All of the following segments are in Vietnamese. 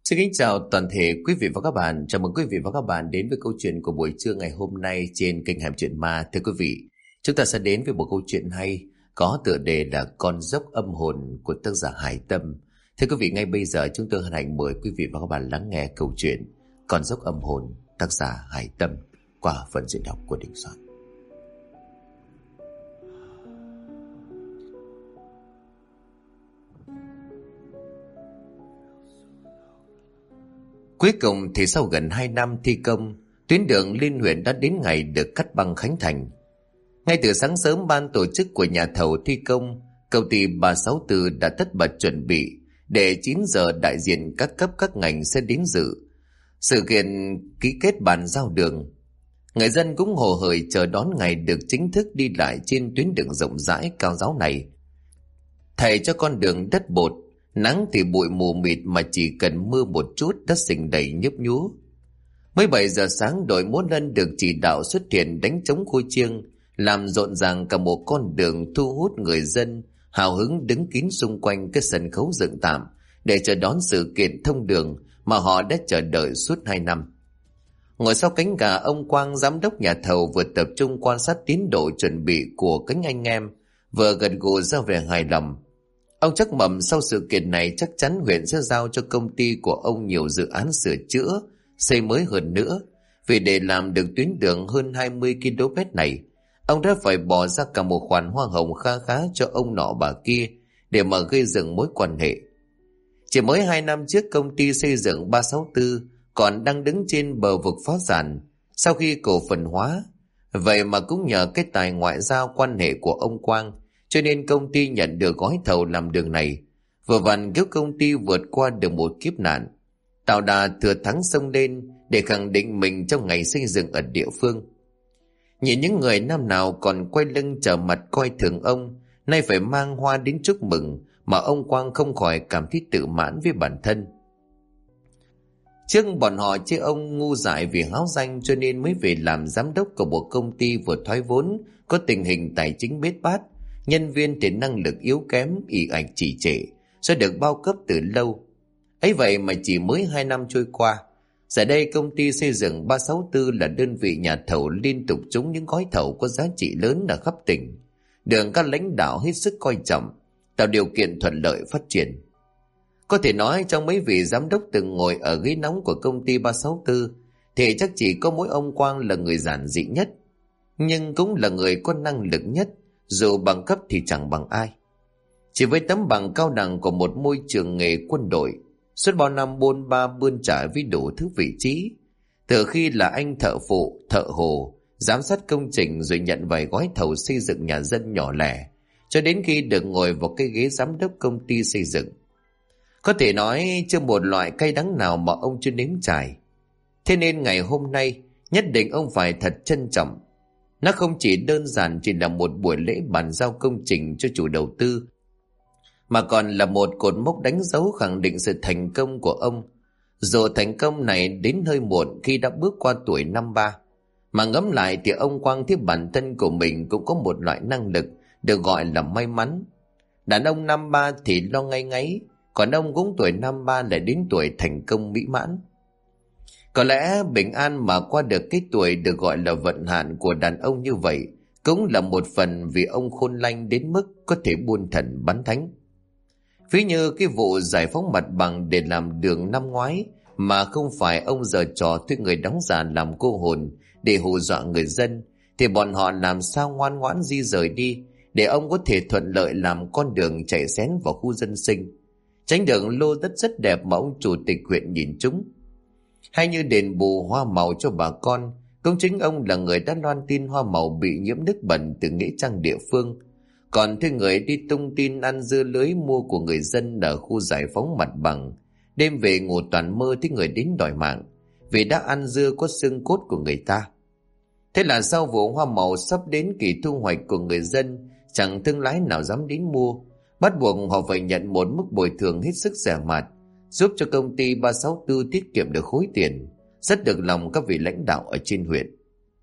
Xin kính chào toàn thể quý vị và các bạn. Chào mừng quý vị và các bạn đến với câu chuyện của buổi trưa ngày hôm nay trên kênh Hẻm Chuyện Ma. Thưa quý vị, chúng ta sẽ đến với một câu chuyện hay có tựa đề là Con dốc âm hồn của tác giả Hải Tâm. Thưa quý vị, ngay bây giờ chúng tôi hân hạnh mời quý vị và các bạn lắng nghe câu chuyện Con dốc âm hồn tác giả Hải Tâm qua phần diễn đọc của Đình Soạn. Cuối cùng thì sau gần 2 năm thi công, tuyến đường liên huyện đã đến ngày được cắt băng khánh thành. Ngay từ sáng sớm, ban tổ chức của nhà thầu thi công, công ty 364 đã tất bật chuẩn bị để 9 giờ đại diện các cấp các ngành sẽ đến dự sự kiện ký kết bàn giao đường. Người dân cũng hồ hởi chờ đón ngày được chính thức đi lại trên tuyến đường rộng rãi cao ráo này. Thầy cho con đường đất bột, nắng thì bụi mù mịt mà chỉ cần mưa một chút đất sình đầy nhấp nhúa. Mới 7 giờ sáng, đội múa lân được chỉ đạo xuất hiện đánh trống khôi chiêng, làm rộn ràng cả một con đường, thu hút người dân hào hứng đứng kín xung quanh cái sân khấu dựng tạm để chờ đón sự kiện thông đường mà họ đã chờ đợi suốt 2 năm. Ngồi sau cánh gà, ông Quang, giám đốc nhà thầu, vừa tập trung quan sát tiến độ chuẩn bị của cánh anh em, vừa gật gù ra vẻ hài lòng. Ông chắc mẩm sau sự kiện này chắc chắn huyện sẽ giao cho công ty của ông nhiều dự án sửa chữa, xây mới hơn nữa. Vì để làm được tuyến đường hơn 20 km này, ông đã phải bỏ ra cả một khoản hoa hồng kha khá cho ông nọ bà kia để mà gây dựng mối quan hệ. Chỉ mới 2 năm trước, công ty xây dựng 364 còn đang đứng trên bờ vực phá sản sau khi cổ phần hóa. Vậy mà cũng nhờ cái tài ngoại giao quan hệ của ông Quang, cho nên công ty nhận được gói thầu làm đường này, vừa vặn giúp công ty vượt qua được một kiếp nạn, tạo đà thừa thắng xông lên để khẳng định mình trong ngày xây dựng ở địa phương. Nhìn những người năm nào còn quay lưng trở mặt coi thường ông, nay phải mang hoa đến chúc mừng, mà ông Quang không khỏi cảm thấy tự mãn với bản thân. Trước bọn họ chê ông ngu dại vì háo danh, cho nên mới về làm giám đốc của một công ty vừa thoái vốn, có tình hình tài chính bết bát, nhân viên thì năng lực yếu kém, ỷ ạch trì trệ, sẽ được bao cấp từ lâu. Ấy vậy mà chỉ mới 2 năm trôi qua, giờ đây công ty xây dựng 364 là đơn vị nhà thầu liên tục trúng những gói thầu có giá trị lớn ở khắp tỉnh, được các lãnh đạo hết sức coi trọng, tạo điều kiện thuận lợi phát triển. Có thể nói trong mấy vị giám đốc từng ngồi ở ghế nóng của công ty 364 thì chắc chỉ có mỗi ông Quang là người giản dị nhất, nhưng cũng là người có năng lực nhất, dù bằng cấp thì chẳng bằng ai. Chỉ với tấm bằng cao đẳng của một môi trường nghề quân đội, suốt bao năm bôn ba bươn trải với đủ thứ vị trí, từ khi là anh thợ phụ, thợ hồ, giám sát công trình, rồi nhận vài gói thầu xây dựng nhà dân nhỏ lẻ, cho đến khi được ngồi vào cái ghế giám đốc công ty xây dựng. Có thể nói chưa một loại cay đắng nào mà ông chưa nếm trải. Thế nên ngày hôm nay nhất định ông phải thật trân trọng. Nó không chỉ đơn giản chỉ là một buổi lễ bàn giao công trình cho chủ đầu tư, mà còn là một cột mốc đánh dấu khẳng định sự thành công của ông. Dù thành công này đến hơi muộn khi đã bước qua tuổi 53, mà ngẫm lại thì ông Quang thấy bản thân của mình cũng có một loại năng lực được gọi là may mắn. Đàn ông 53 thì lo ngay ngáy, còn ông cũng tuổi 53 lại đến tuổi thành công mỹ mãn. Có lẽ bình an mà qua được cái tuổi được gọi là vận hạn của đàn ông như vậy cũng là một phần vì ông khôn lanh đến mức có thể buôn thần bắn thánh. Ví như cái vụ giải phóng mặt bằng để làm đường năm ngoái, mà không phải ông giở trò thuê người đóng giả làm cô hồn để hù dọa người dân, thì bọn họ làm sao ngoan ngoãn di rời đi để ông có thể thuận lợi làm con đường chạy xén vào khu dân sinh, tránh đường lô đất rất đẹp mà ông chủ tịch huyện nhìn trúng. Hay như đền bù hoa màu cho bà con, cũng chính ông là người đã loan tin hoa màu bị nhiễm nước bẩn từ nghĩa trang địa phương, còn thuê người đi tung tin ăn dưa lưới mua của người dân ở khu giải phóng mặt bằng, đêm về ngủ toàn mơ thấy người đến đòi mạng vì đã ăn dưa có xương cốt của người ta. Thế là sau vụ hoa màu sắp đến kỳ thu hoạch của người dân, chẳng thương lái nào dám đến mua, bắt buộc họ phải nhận một mức bồi thường hết sức rẻ mạt, giúp cho công ty 364 tiết kiệm được khối tiền, rất được lòng các vị lãnh đạo ở trên huyện.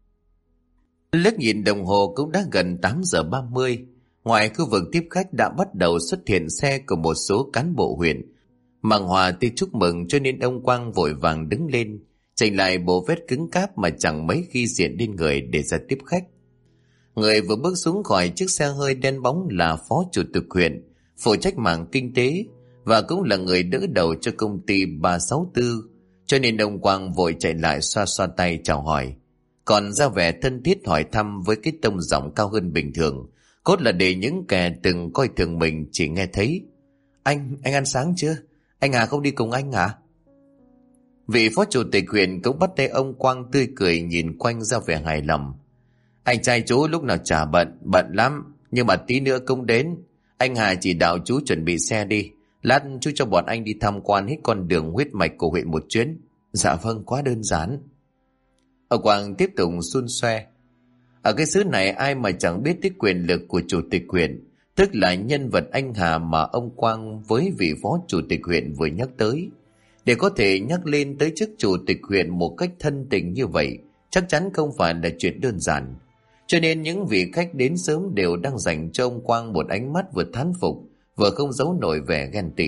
Liếc nhìn đồng hồ cũng đã gần 8 giờ 30. Ngoài khu vực tiếp khách đã bắt đầu xuất hiện xe của một số cán bộ huyện, Màng Hòa tuy chúc mừng cho nên ông Quang vội vàng đứng lên, chỉnh lại bộ vest cứng cáp mà chẳng mấy khi diện lên người để ra tiếp khách. Người vừa bước xuống khỏi chiếc xe hơi đen bóng là phó chủ tịch huyện, phụ trách mảng kinh tế và cũng là người đỡ đầu cho công ty 364, cho nên ông Quang vội chạy lại xoa xoa tay chào hỏi, còn ra vẻ thân thiết hỏi thăm với cái tông giọng cao hơn bình thường, cốt là để những kẻ từng coi thường mình chỉ nghe thấy. Anh ăn sáng chưa? Anh Hà không đi cùng anh hả? Vị phó chủ tịch huyện cũng bắt tay ông Quang tươi cười nhìn quanh ra vẻ hài lòng. Anh trai chú lúc nào chả bận lắm, nhưng mà tí nữa cũng đến. Anh Hà chỉ đạo chú chuẩn bị xe đi, lát chú cho bọn anh đi tham quan hết con đường huyết mạch của huyện một chuyến. Dạ vâng, quá đơn giản. Ông Quang tiếp tục xun xoe. Ở cái xứ này ai mà chẳng biết tới quyền lực của chủ tịch huyện, tức là nhân vật anh Hà mà ông Quang với vị phó chủ tịch huyện vừa nhắc tới. Để có thể nhắc lên tới chức chủ tịch huyện một cách thân tình như vậy, chắc chắn không phải là chuyện đơn giản. Cho nên những vị khách đến sớm đều đang dành cho ông Quang một ánh mắt vừa thán phục, vừa không giấu nổi vẻ ghen tị.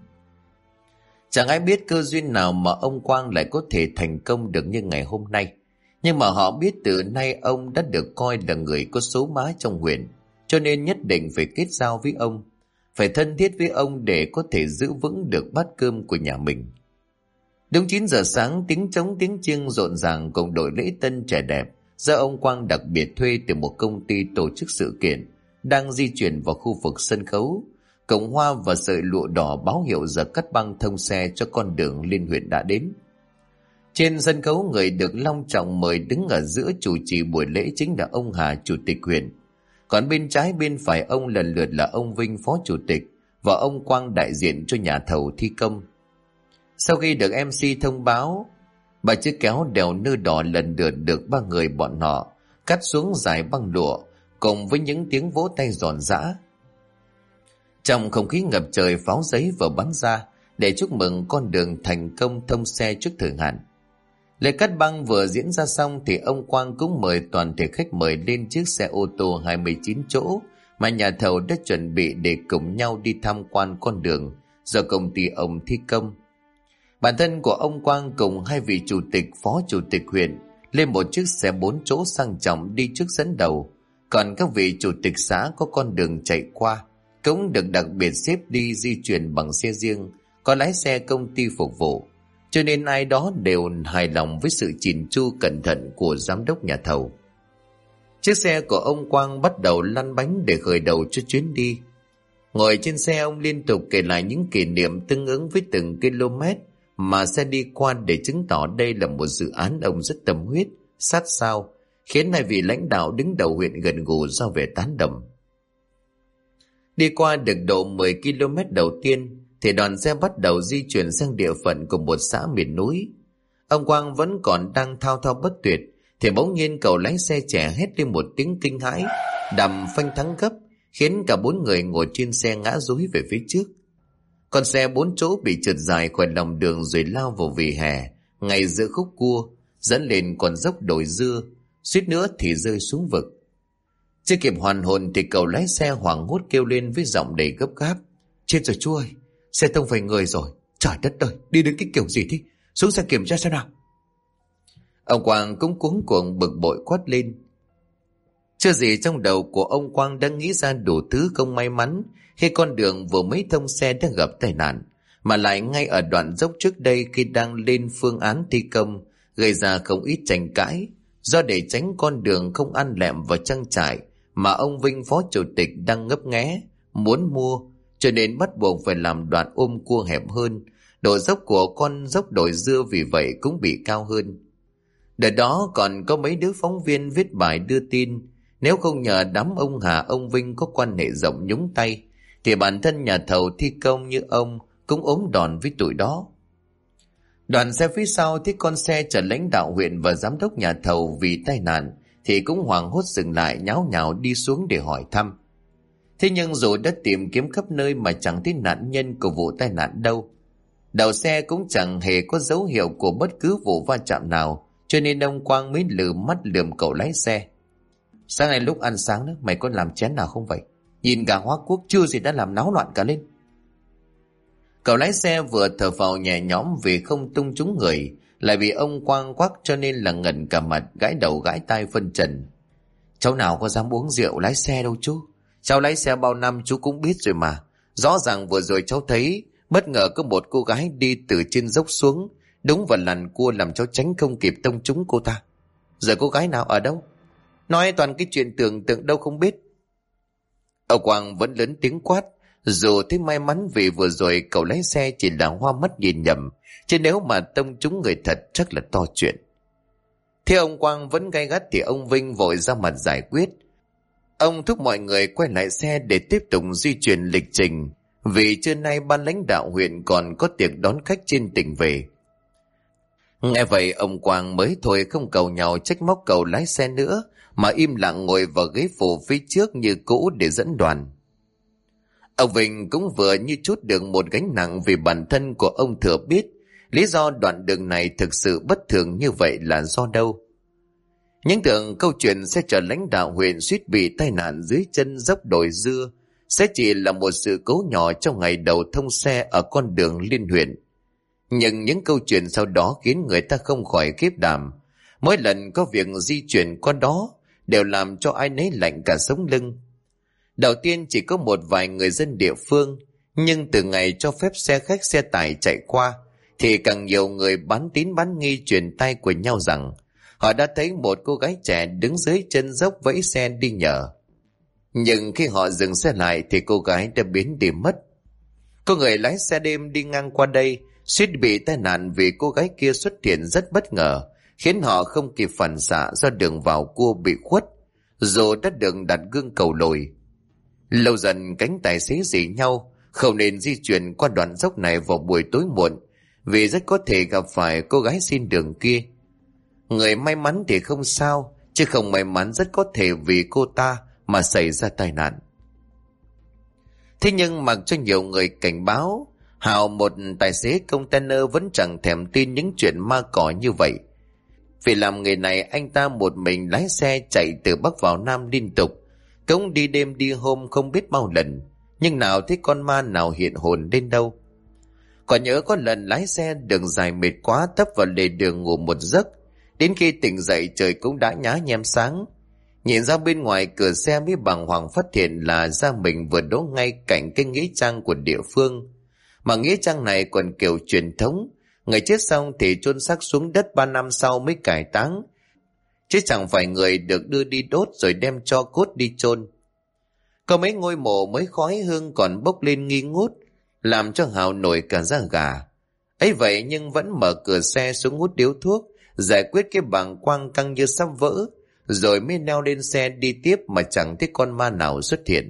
Chẳng ai biết cơ duyên nào mà ông Quang lại có thể thành công được như ngày hôm nay. Nhưng mà họ biết từ nay ông đã được coi là người có số má trong huyện, cho nên nhất định phải kết giao với ông, phải thân thiết với ông để có thể giữ vững được bát cơm của nhà mình. Đúng 9 giờ sáng, tiếng trống tiếng chiêng rộn ràng cùng đội lễ tân trẻ đẹp do ông Quang đặc biệt thuê từ một công ty tổ chức sự kiện đang di chuyển vào khu vực sân khấu. Cổng hoa và sợi lụa đỏ báo hiệu giờ cắt băng thông xe cho con đường liên huyện đã đến. Trên sân khấu, người được long trọng mời đứng ở giữa chủ trì buổi lễ chính là ông Hà, chủ tịch huyện. Còn bên trái bên phải ông lần lượt là ông Vinh, phó chủ tịch, và ông Quang đại diện cho nhà thầu thi công. Sau khi được MC thông báo, bà chiếc kéo đèo nơ đỏ lần lượt được ba người bọn họ cắt xuống dài băng lụa, cùng với những tiếng vỗ tay giòn giã. Trong không khí ngập trời, pháo giấy vừa bắn ra để chúc mừng con đường thành công thông xe trước thời hạn. Lễ cắt băng vừa diễn ra xong thì ông Quang cũng mời toàn thể khách mời lên chiếc xe ô tô 29 chỗ mà nhà thầu đã chuẩn bị để cùng nhau đi tham quan con đường do công ty ông thi công. Bản thân của ông Quang cùng hai vị chủ tịch, phó chủ tịch huyện lên một chiếc xe 4 chỗ sang trọng đi trước dẫn đầu, còn các vị chủ tịch xã có con đường chạy qua cũng được đặc biệt xếp đi di chuyển bằng xe riêng, có lái xe công ty phục vụ, cho nên ai đó đều hài lòng với sự chỉn chu cẩn thận của giám đốc nhà thầu. Chiếc xe của ông Quang bắt đầu lăn bánh để khởi đầu cho chuyến đi. Ngồi trên xe, ông liên tục kể lại những kỷ niệm tương ứng với từng km mà xe đi qua để chứng tỏ đây là một dự án ông rất tâm huyết, sát sao, khiến hai vị lãnh đạo đứng đầu huyện gần gù do vẻ tán đồng. Đi qua được độ 10 km đầu tiên thì đoàn xe bắt đầu di chuyển sang địa phận của một xã miền núi. Ông Quang vẫn còn đang thao thao bất tuyệt thì bỗng nhiên cậu lái xe trẻ hét lên một tiếng kinh hãi, đầm phanh thắng gấp, khiến cả 4 người ngồi trên xe ngã dúi về phía trước. Con xe 4 chỗ bị trượt dài khỏi lòng đường rồi lao vào vỉa hè ngay giữa khúc cua dẫn lên con dốc đồi dưa, suýt nữa thì rơi xuống vực. Chưa kịp hoàn hồn thì cậu lái xe hoảng hốt kêu lên với giọng đầy gấp gáp: Chết rồi chú ơi, xe tông phải người rồi, trời đất ơi, đi đến cái kiểu gì thế, xuống xe kiểm tra xem nào. Ông Quang cũng cuống cuồng bực bội quát lên. Chưa gì trong đầu của ông Quang đã nghĩ ra đủ thứ không may mắn khi con đường vừa mới thông xe đã gặp tai nạn, mà lại ngay ở đoạn dốc trước đây khi đang lên phương án thi công, gây ra không ít tranh cãi. Do để tránh con đường không ăn lẹm vào trang trại mà ông Vinh, phó chủ tịch, đang ngấp nghé muốn mua, cho nên bắt buộc phải làm đoạn ôm cua hẹp hơn. Độ dốc của con dốc đồi dưa vì vậy cũng bị cao hơn. Đợt đó còn có mấy đứa phóng viên viết bài đưa tin, nếu không nhờ đám ông Hà, ông Vinh có quan hệ rộng nhúng tay thì bản thân nhà thầu thi công như ông cũng ốm đòn với tụi đó. Đoàn xe phía sau thấy con xe chở lãnh đạo huyện và giám đốc nhà thầu vì tai nạn thì cũng hoảng hốt dừng lại, nháo nhào đi xuống để hỏi thăm. Thế nhưng dù đã tìm kiếm khắp nơi mà chẳng thấy nạn nhân của vụ tai nạn đâu. Đầu xe cũng chẳng hề có dấu hiệu của bất cứ vụ va chạm nào, cho nên ông Quang mới lừ mắt lườm cậu lái xe. Sáng nay lúc ăn sáng đó, mày có làm chén nào không vậy? Nhìn gà Hoa Quốc chưa gì đã làm náo loạn cả lên. Cậu lái xe vừa thở phào nhẹ nhõm vì không tung trúng người, lại bị ông Quang quắc cho nên là ngẩn cả mặt, gãi đầu gãi tai phân trần. Cháu nào có dám uống rượu lái xe đâu chú. Cháu lái xe bao năm chú cũng biết rồi mà. Rõ ràng vừa rồi cháu thấy bất ngờ có một cô gái đi từ trên dốc xuống, đúng vào làn cua làm cháu tránh không kịp tông trúng cô ta. Giờ cô gái nào ở đâu? Nói toàn cái chuyện tưởng tượng đâu không biết. Ông Quang vẫn lớn tiếng quát, dù thấy may mắn vì vừa rồi cậu lái xe chỉ là hoa mắt nhìn nhầm, chứ nếu mà tông trúng người thật chắc là to chuyện. Thế ông Quang vẫn gay gắt thì ông Vinh vội ra mặt giải quyết. Ông thúc mọi người quay lại xe để tiếp tục di chuyển lịch trình, vì trưa nay ban lãnh đạo huyện còn có tiệc đón khách trên tỉnh về. Nghe vậy ông Quang mới thôi không cầu nhau trách móc cậu lái xe nữa, mà im lặng ngồi vào ghế phụ phía trước như cũ để dẫn đoàn. Ông Vinh cũng vừa như trút được một gánh nặng vì bản thân của ông thừa biết lý do đoạn đường này thực sự bất thường như vậy là do đâu. Những tưởng câu chuyện sẽ chở lãnh đạo huyện suýt bị tai nạn dưới chân dốc đồi dưa sẽ chỉ là một sự cố nhỏ trong ngày đầu thông xe ở con đường liên huyện. Nhưng những câu chuyện sau đó khiến người ta không khỏi khiếp đảm. Mỗi lần có việc di chuyển qua đó đều làm cho ai nấy lạnh cả sống lưng. Đầu tiên chỉ có một vài người dân địa phương, nhưng từ ngày cho phép xe khách xe tải chạy qua thì càng nhiều người bán tín bán nghi truyền tai của nhau rằng họ đã thấy một cô gái trẻ đứng dưới chân dốc vẫy xe đi nhờ. Nhưng khi họ dừng xe lại thì cô gái đã biến đi mất. Có người lái xe đêm đi ngang qua đây suýt bị tai nạn vì cô gái kia xuất hiện rất bất ngờ, khiến họ không kịp phản xạ do đường vào cua bị khuất, dù đã được đặt gương cầu lồi. Lâu dần cánh tài xế rỉ nhau, không nên di chuyển qua đoạn dốc này vào buổi tối muộn, vì rất có thể gặp phải cô gái xin đường kia. Người may mắn thì không sao, chứ không may mắn rất có thể vì cô ta mà xảy ra tai nạn. Thế nhưng mặc cho nhiều người cảnh báo, Hào, một tài xế container, vẫn chẳng thèm tin những chuyện ma cỏ như vậy. Vì làm nghề này anh ta một mình lái xe chạy từ Bắc vào Nam liên tục, cũng đi đêm đi hôm không biết bao lần, nhưng nào thấy con ma nào hiện hồn đến đâu. Còn nhớ có lần lái xe đường dài mệt quá tấp vào lề đường ngủ một giấc, đến khi tỉnh dậy trời cũng đã nhá nhem sáng. Nhìn ra bên ngoài cửa xe mới bàng hoàng phát hiện là gia mình vừa đỗ ngay cạnh cái nghĩa trang của địa phương. Mà nghĩa trang này còn kiểu truyền thống, người chết xong thì chôn xác xuống đất 3 năm sau mới cải táng, chứ chẳng phải người được đưa đi đốt rồi đem cho cốt đi chôn. Có mấy ngôi mộ mới khói hương còn bốc lên nghi ngút, làm cho Hào nổi cả da gà. Ấy vậy nhưng vẫn mở cửa xe xuống hút điếu thuốc, giải quyết cái bàng quang căng như sắp vỡ, rồi mới leo lên xe đi tiếp mà chẳng thấy con ma nào xuất hiện.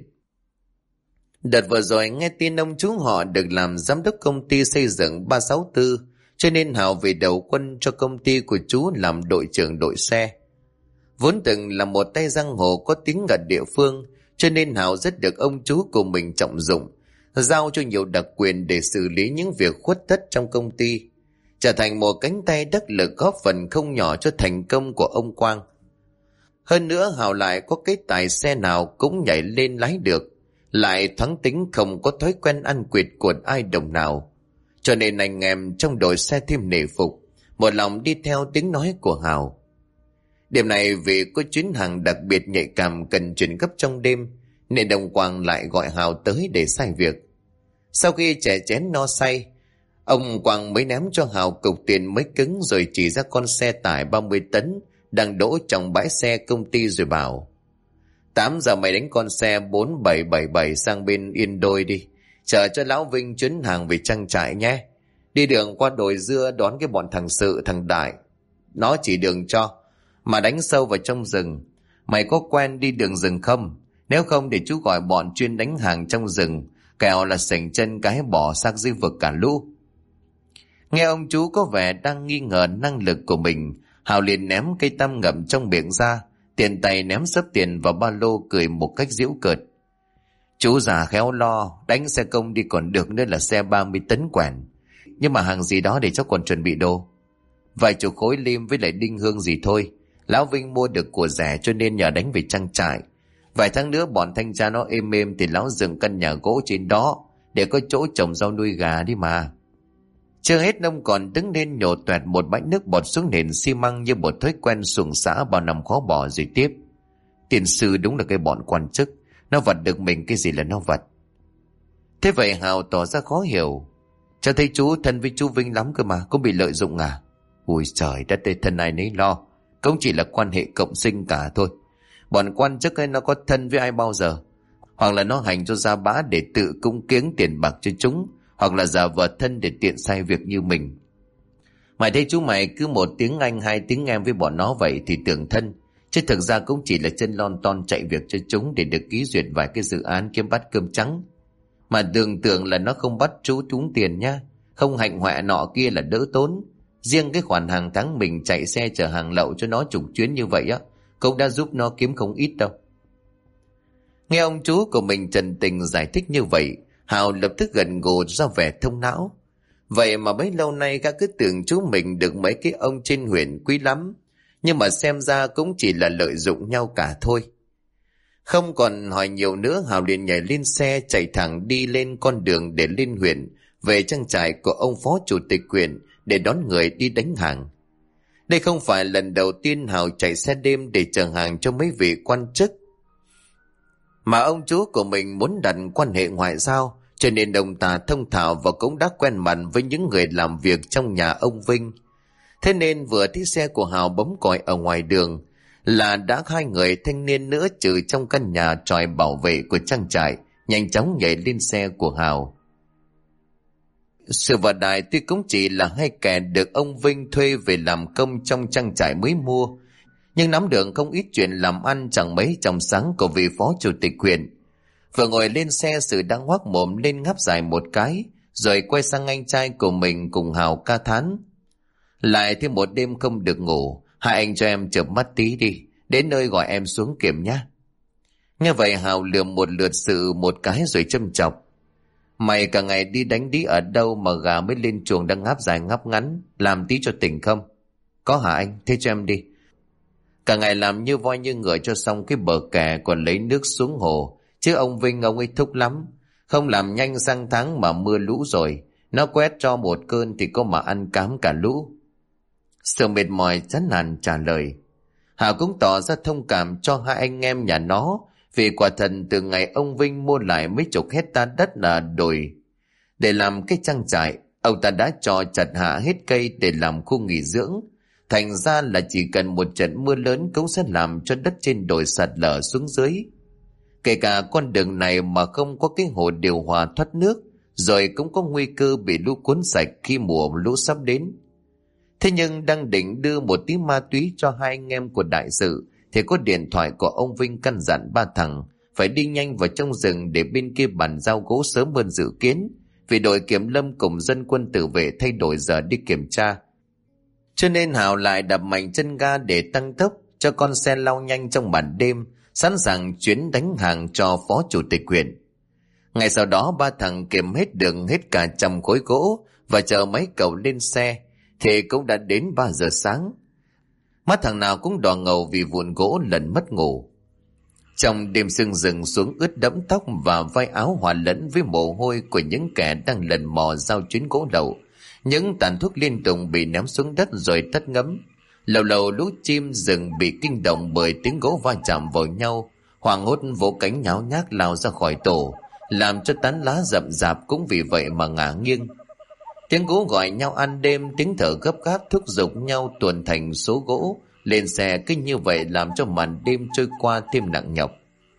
Đợt vừa rồi nghe tin ông chú họ được làm giám đốc công ty xây dựng 364, cho nên Hào về đầu quân cho công ty của chú làm đội trưởng đội xe. Vốn từng là một tay giang hồ có tiếng ở địa phương, cho nên Hào rất được ông chú của mình trọng dụng, giao cho nhiều đặc quyền để xử lý những việc khuất tất trong công ty, trở thành một cánh tay đắc lực góp phần không nhỏ cho thành công của ông Quang. Hơn nữa Hào lại có cái tài xe nào cũng nhảy lên lái được, lại thoáng tính không có thói quen ăn quỵt của ai đồng nào, cho nên anh em trong đội xe thêm nể phục, một lòng đi theo tiếng nói của Hào. Đêm này vì có chuyến hàng đặc biệt nhạy cảm cần chuyển gấp trong đêm, nên đồng Quang lại gọi Hào tới để sai việc. Sau khi chè chén no say, ông Quang mới ném cho Hào cục tiền mới cứng, rồi chỉ ra con xe tải 30 tấn đang đỗ trong bãi xe công ty rồi bảo: 8 giờ mày đánh con xe 4777 sang bên Yên Đôi đi, chờ cho lão Vinh chuyến hàng về trang trại nhé. Đi đường qua đồi dưa đón cái bọn thằng Sự thằng Đại, nó chỉ đường cho, mà đánh sâu vào trong rừng. Mày có quen đi đường rừng không? Nếu không thì chú gọi bọn chuyên đánh hàng trong rừng, kẻo là sảnh chân cái bỏ xác dưới vực cả lũ. Nghe ông chú có vẻ đang nghi ngờ năng lực của mình, Hào liền ném cây tăm ngậm trong miệng ra, tiền tay ném sấp tiền vào ba lô, cười một cách giễu cợt: Chú già khéo lo, đánh xe công đi còn được, nữa là xe 30 tấn quèn. Nhưng mà hàng gì đó để cháu còn chuẩn bị đồ. Vài chục khối lim với lại đinh hương gì thôi. Lão Vinh mua được của rẻ cho nên nhờ đánh về trang trại. Vài tháng nữa bọn thanh tra nó êm êm thì lão dựng căn nhà gỗ trên đó để có chỗ trồng rau nuôi gà đi mà. Chưa hết ông còn đứng lên nhổ toẹt một bãi nước bọt xuống nền xi măng như một thói quen xuồng xã bao năm khó bỏ rồi tiếp. Tiền sư đúng là cái bọn quan chức, nó vật được mình cái gì là nó vật. Thế vậy Hào tỏ ra khó hiểu. Cháu thấy chú thân với chú Vinh lắm cơ mà, cũng bị lợi dụng à? Ui trời đất ơi, thân ai nấy lo, cũng chỉ là quan hệ cộng sinh cả thôi. Bọn quan chức ấy nó có thân với ai bao giờ? Hoặc là nó hành cho ra bã để tự cúng kiếng tiền bạc cho chúng, hoặc là giả vờ thân để tiện sai việc như mình. Mày thấy chú mày cứ một tiếng anh hai tiếng em với bọn nó vậy thì tưởng thân, chứ thực ra cũng chỉ là chân lon ton chạy việc cho chúng để được ký duyệt vài cái dự án kiếm bát cơm trắng. Mà đừng tưởng là nó không bắt chú trúng tiền nha, không hạnh hoẹ nọ kia là đỡ tốn. Riêng cái khoản hàng tháng mình chạy xe chở hàng lậu cho nó chục chuyến như vậy á, cũng đã giúp nó kiếm không ít đâu. Nghe ông chú của mình trần tình giải thích như vậy, Hào lập tức gật gù ra vẻ thông não. Vậy mà bấy lâu nay gã cứ tưởng chú mình được mấy cái ông trên huyện quý lắm, nhưng mà xem ra cũng chỉ là lợi dụng nhau cả thôi. Không còn hỏi nhiều nữa, Hào liền nhảy lên xe chạy thẳng đi lên con đường để lên huyện, về trang trại của ông phó chủ tịch huyện để đón người đi đánh hàng. Đây không phải lần đầu tiên Hào chạy xe đêm để chở hàng cho mấy vị quan chức, mà ông chú của mình muốn đặt quan hệ ngoại giao, cho nên ông ta thông thạo và cũng đã quen mặt với những người làm việc trong nhà ông Vinh. Thế nên vừa thấy xe của Hào bấm còi ở ngoài đường là đã hai người thanh niên nữa trừ trong căn nhà tròi bảo vệ của trang trại nhanh chóng nhảy lên xe của Hào. Sự vật đại tuy cũng chỉ là hai kẻ được ông Vinh thuê về làm công trong trang trại mới mua, nhưng nắm được không ít chuyện làm ăn chẳng mấy trong sáng của vị phó chủ tịch huyện. Vừa ngồi lên xe, Sự đang hoác mồm lên ngáp dài một cái, rồi quay sang anh trai của mình cùng Hào ca thán: lại thêm một đêm không được ngủ, hai anh cho em chợp mắt tí đi, đến nơi gọi em xuống kiểm nhá. Nghe vậy Hào lườm một lượt Sự một cái rồi châm chọc: mày cả ngày đi đánh đĩ ở đâu mà gà mới lên chuồng đang ngáp dài ngáp ngắn, làm tí cho tỉnh không? Có hả anh? Thế cho em đi. Cả ngày làm như voi như ngựa cho xong cái bờ kè còn lấy nước xuống hồ, chứ ông Vinh ông ấy thúc lắm, không làm nhanh sang tháng mà mưa lũ rồi, nó quét cho một cơn thì có mà ăn cám cả lũ. Sự mệt mỏi chán nản trả lời. Hào cũng tỏ ra thông cảm cho hai anh em nhà nó, vì quả thật từ ngày ông Vinh mua lại mấy chục hecta đất là đồi để làm cái trang trại, ông ta đã cho chặt hạ hết cây để làm khu nghỉ dưỡng. Thành ra là chỉ cần một trận mưa lớn cũng sẽ làm cho đất trên đồi sạt lở xuống dưới. Kể cả con đường này mà không có cái hồ điều hòa thoát nước, rồi cũng có nguy cơ bị lũ cuốn sạch khi mùa lũ sắp đến. Thế nhưng đang định đưa một tí ma túy cho hai anh em của đại sự, thì có điện thoại của ông Vinh căn dặn ba thằng phải đi nhanh vào trong rừng để bên kia bàn giao gỗ sớm hơn dự kiến, vì đội kiểm lâm cùng dân quân tự vệ thay đổi giờ đi kiểm tra. Cho nên Hào lại đập mạnh chân ga để tăng tốc, cho con xe lao nhanh trong màn đêm, sẵn sàng chuyến đánh hàng cho phó chủ tịch huyện. Ngày sau đó ba thằng kiểm hết đường hết cả 100 khối gỗ và chờ mấy cậu lên xe thì cũng đã đến 3 giờ sáng. Mắt thằng nào cũng đỏ ngầu vì vụn gỗ lần mất ngủ. Trong đêm sương rừng xuống ướt đẫm tóc và vai áo hòa lẫn với mồ hôi của những kẻ đang lần mò giao chuyến gỗ lậu. Những tàn thuốc liên tục bị ném xuống đất rồi tắt ngấm. Lâu lâu lũ chim rừng bị kinh động bởi tiếng gỗ va chạm vào nhau, hoảng hốt vỗ cánh nháo nhác lao ra khỏi tổ, làm cho tán lá rậm rạp cũng vì vậy mà ngả nghiêng. Tiếng gỗ gọi nhau ăn đêm, tiếng thở gấp gáp thúc giục nhau tuồn thành số gỗ lên xe, cứ như vậy làm cho màn đêm trôi qua thêm nặng nhọc.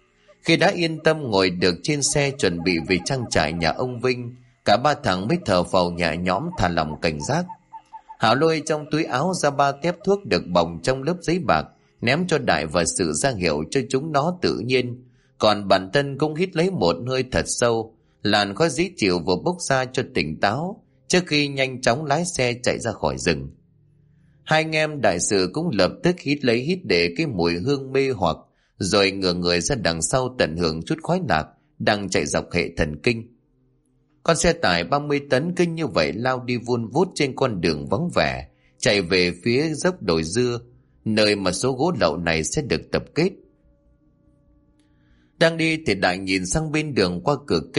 Khi đã yên tâm ngồi được trên xe chuẩn bị về trang trại nhà ông Vinh, cả ba thằng mới thở phào nhẹ nhõm thả lòng cảnh giác. Hảo lôi trong túi áo ra 3 tép thuốc được bọc trong lớp giấy bạc, ném cho Đại và Sự ra hiệu cho chúng nó tự nhiên. Còn bản thân cũng hít lấy một hơi thật sâu, làn khói dí chịu vừa bốc ra cho tỉnh táo, trước khi nhanh chóng lái xe chạy ra khỏi rừng. Hai anh em Đại Sự cũng lập tức hít lấy hít để cái mùi hương mê hoặc, rồi ngửa người ra đằng sau tận hưởng chút khói lạc đang chạy dọc hệ thần kinh. Con xe tải 30 tấn cứ như vậy lao đi vun vút trên con đường vắng vẻ, chạy về phía dốc đồi dưa, nơi mà số gỗ lậu này sẽ được tập kết. Đang đi thì Đại nhìn sang bên đường qua cửa kính,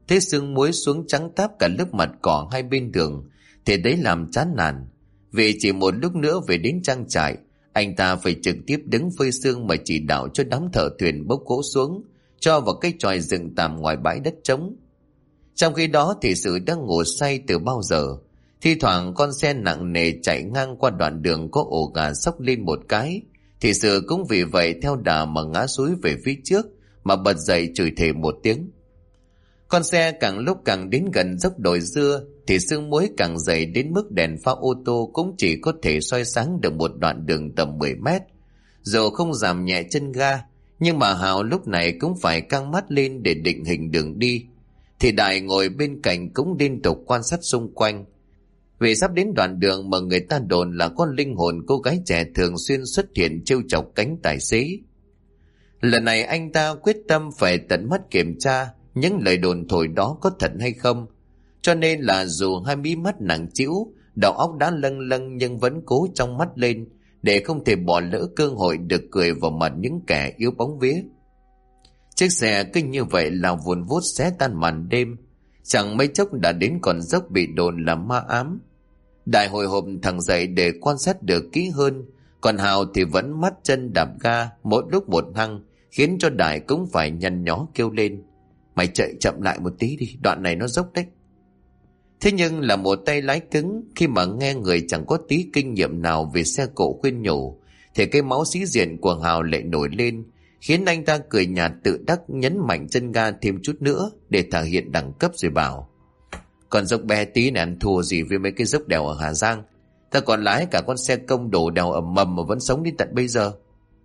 thấy sương muối xuống trắng táp cả lớp mặt cỏ hai bên đường thì đấy làm chán nản. Vì chỉ một lúc nữa về đến trang trại, anh ta phải trực tiếp đứng phơi sương mà chỉ đạo cho đám thợ thuyền bốc gỗ xuống, cho vào cái chòi dựng tạm ngoài bãi đất trống. Trong khi đó thì Sự đang ngủ say từ bao giờ. Thi thoảng con xe nặng nề chạy ngang qua đoạn đường có ổ gà xốc lên một cái, thì Sự cũng vì vậy theo đà mà ngã xúi về phía trước, mà bật dậy chửi thề một tiếng. Con xe càng lúc càng đến gần dốc đồi dưa thì sương muối càng dày đến mức đèn pha ô tô cũng chỉ có thể soi sáng được một đoạn đường tầm 10 mét. Dù không giảm nhẹ chân ga, nhưng mà Hào lúc này cũng phải căng mắt lên để định hình đường đi. Thì Đại ngồi bên cạnh cũng liên tục quan sát xung quanh. Vì sắp đến đoạn đường mà người ta đồn là có linh hồn cô gái trẻ thường xuyên xuất hiện trêu chọc cánh tài xế. Lần này anh ta quyết tâm phải tận mắt kiểm tra những lời đồn thổi đó có thật hay không. Cho nên là dù hai mí mắt nặng trĩu, đầu óc đã lâng lâng nhưng vẫn cố trong mắt lên để không thể bỏ lỡ cơ hội được cười vào mặt những kẻ yếu bóng vía. Chiếc xe cứ như vậy là vùn vút xé tan màn đêm. Chẳng mấy chốc đã đến con dốc bị đồn là ma ám. Đại hồi hộp thẳng dậy để quan sát được kỹ hơn, còn Hào thì vẫn mắt chân đạp ga mỗi lúc một hăng, khiến cho Đại cũng phải nhăn nhó kêu lên: "Mày chạy chậm lại một tí đi, đoạn này nó dốc đấy." Thế nhưng là một tay lái cứng, khi mà nghe người chẳng có tí kinh nghiệm nào về xe cộ khuyên nhủ, thì cái máu sĩ diện của Hào lại nổi lên, khiến anh ta cười nhạt tự đắc nhấn mạnh chân ga thêm chút nữa để thể hiện đẳng cấp rồi bảo: "Còn dốc bé tí này ăn thua gì với mấy cái dốc đèo ở Hà Giang. Ta còn lái cả con xe công đổ đèo ầm ầm mà vẫn sống đến tận bây giờ."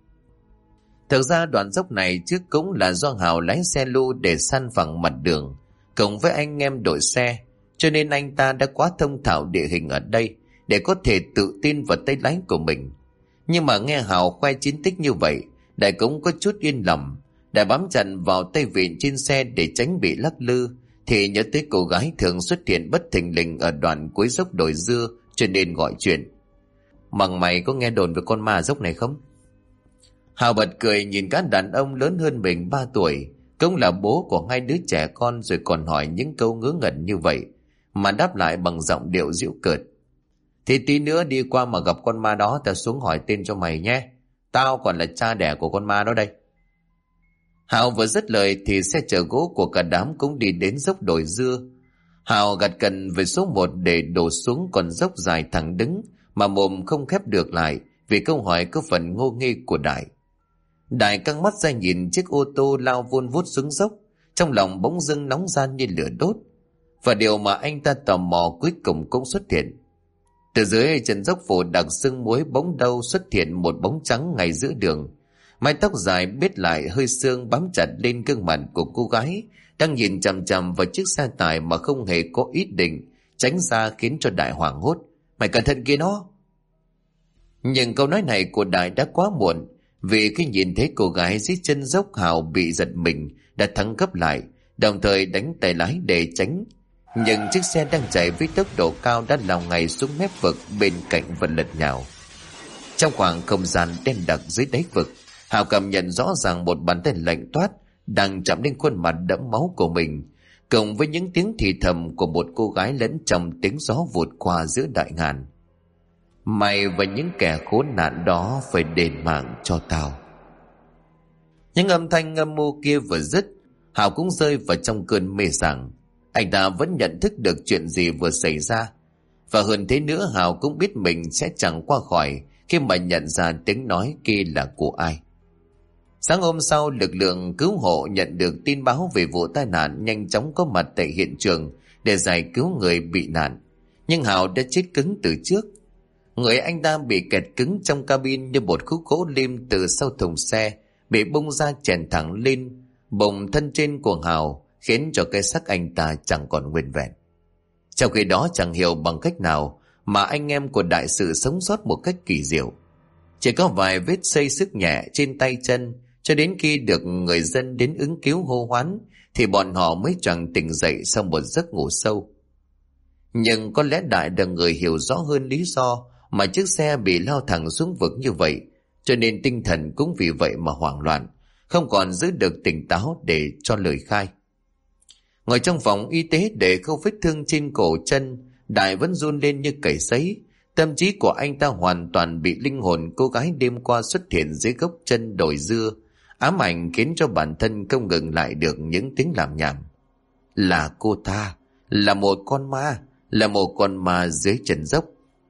Thực ra đoạn dốc này trước cũng là do Hào lái xe lu để san phẳng mặt đường, cộng với anh em đội xe, cho nên anh ta đã quá thông thạo địa hình ở đây để có thể tự tin vào tay lái của mình. Nhưng mà nghe Hào khoe chiến tích như vậy, Đại cũng có chút yên lòng. Đại bám chặt vào tay vịn trên xe để tránh bị lắc lư, thì nhớ tới cô gái thường xuất hiện bất thình lình ở đoạn cuối dốc đồi dưa, cho nên gọi chuyện: "Mằng mày có nghe đồn về con ma dốc này không?" Hào bật cười nhìn các đàn ông lớn hơn mình 3 tuổi, cũng là bố của hai đứa trẻ con, rồi còn hỏi những câu ngớ ngẩn như vậy, mà đáp lại bằng giọng điệu giễu cợt: "Thì tí nữa đi qua mà gặp con ma đó, tao xuống hỏi tên cho mày nhé. Tao còn là cha đẻ của con ma đó đây." Hào vừa dứt lời thì xe chở gỗ của cả đám cũng đi đến dốc đồi dưa. Hào gặt cần về số 1 để đổ xuống con dốc dài thẳng đứng mà mồm không khép được lại vì câu hỏi có phần ngô nghê của Đại. Đại căng mắt ra nhìn chiếc ô tô lao vun vút xuống dốc, trong lòng bỗng dưng nóng gian như lửa đốt. Và điều mà anh ta tò mò cuối cùng cũng xuất hiện. Từ dưới chân dốc phủ đặc sương muối bỗng đâu xuất hiện một bóng trắng ngay giữa đường. Mái tóc dài bết lại hơi sương bám chặt lên gương mặt của cô gái đang nhìn chằm chằm vào chiếc xe tải mà không hề có ý định tránh ra, khiến cho Đại hoảng hốt: "Mày cẩn thận kia nó!" Nhưng câu nói này của Đại đã quá muộn, vì khi nhìn thấy cô gái dưới chân dốc, Hào bị giật mình đã thắng gấp lại, đồng thời đánh tay lái để tránh. Nhưng chiếc xe đang chạy với tốc độ cao đã lao ngay xuống mép vực bên cạnh và lật nhào. Trong khoảng không gian đen đặc dưới đáy vực, Hào cảm nhận rõ ràng một bàn tay lạnh toát đang chạm lên khuôn mặt đẫm máu của mình, cộng với những tiếng thì thầm của một cô gái lẫn trong tiếng gió vụt qua giữa đại ngàn: "Mày và những kẻ khốn nạn đó phải đền mạng cho tao." Những âm thanh âm mưu kia vừa dứt, Hào cũng rơi vào trong cơn mê sảng. Anh ta vẫn nhận thức được chuyện gì vừa xảy ra, và hơn thế nữa Hào cũng biết mình sẽ chẳng qua khỏi khi mà nhận ra tiếng nói kia là của ai. Sáng hôm sau, lực lượng cứu hộ nhận được tin báo về vụ tai nạn nhanh chóng có mặt tại hiện trường để giải cứu người bị nạn. Nhưng Hào đã chết cứng từ trước. Người anh ta bị kẹt cứng trong cabin như một khúc gỗ lim từ sau thùng xe, bị bung ra chèn thẳng lên bụng thân trên của Hào, khiến cho cái xác anh ta chẳng còn nguyên vẹn. Trong khi đó chẳng hiểu bằng cách nào mà anh em của đại sự sống sót một cách kỳ diệu. Chỉ có vài vết xây xước nhẹ trên tay chân, cho đến khi được người dân đến ứng cứu hô hoán thì bọn họ mới choàng tỉnh dậy sau một giấc ngủ sâu. Nhưng có lẽ Đại là người hiểu rõ hơn lý do mà chiếc xe bị lao thẳng xuống vực như vậy, cho nên tinh thần cũng vì vậy mà hoảng loạn, không còn giữ được tỉnh táo để cho lời khai. Ngồi trong phòng y tế để khâu vết thương trên cổ chân, Đại vẫn run lên như cầy sấy. Tâm trí của anh ta hoàn toàn bị linh hồn cô gái đêm qua xuất hiện dưới gốc chân đồi dưa ám ảnh, khiến cho bản thân không ngừng lại được những tiếng lảm nhảm. Là cô ta, là một con ma, là một con ma dưới chân dốc.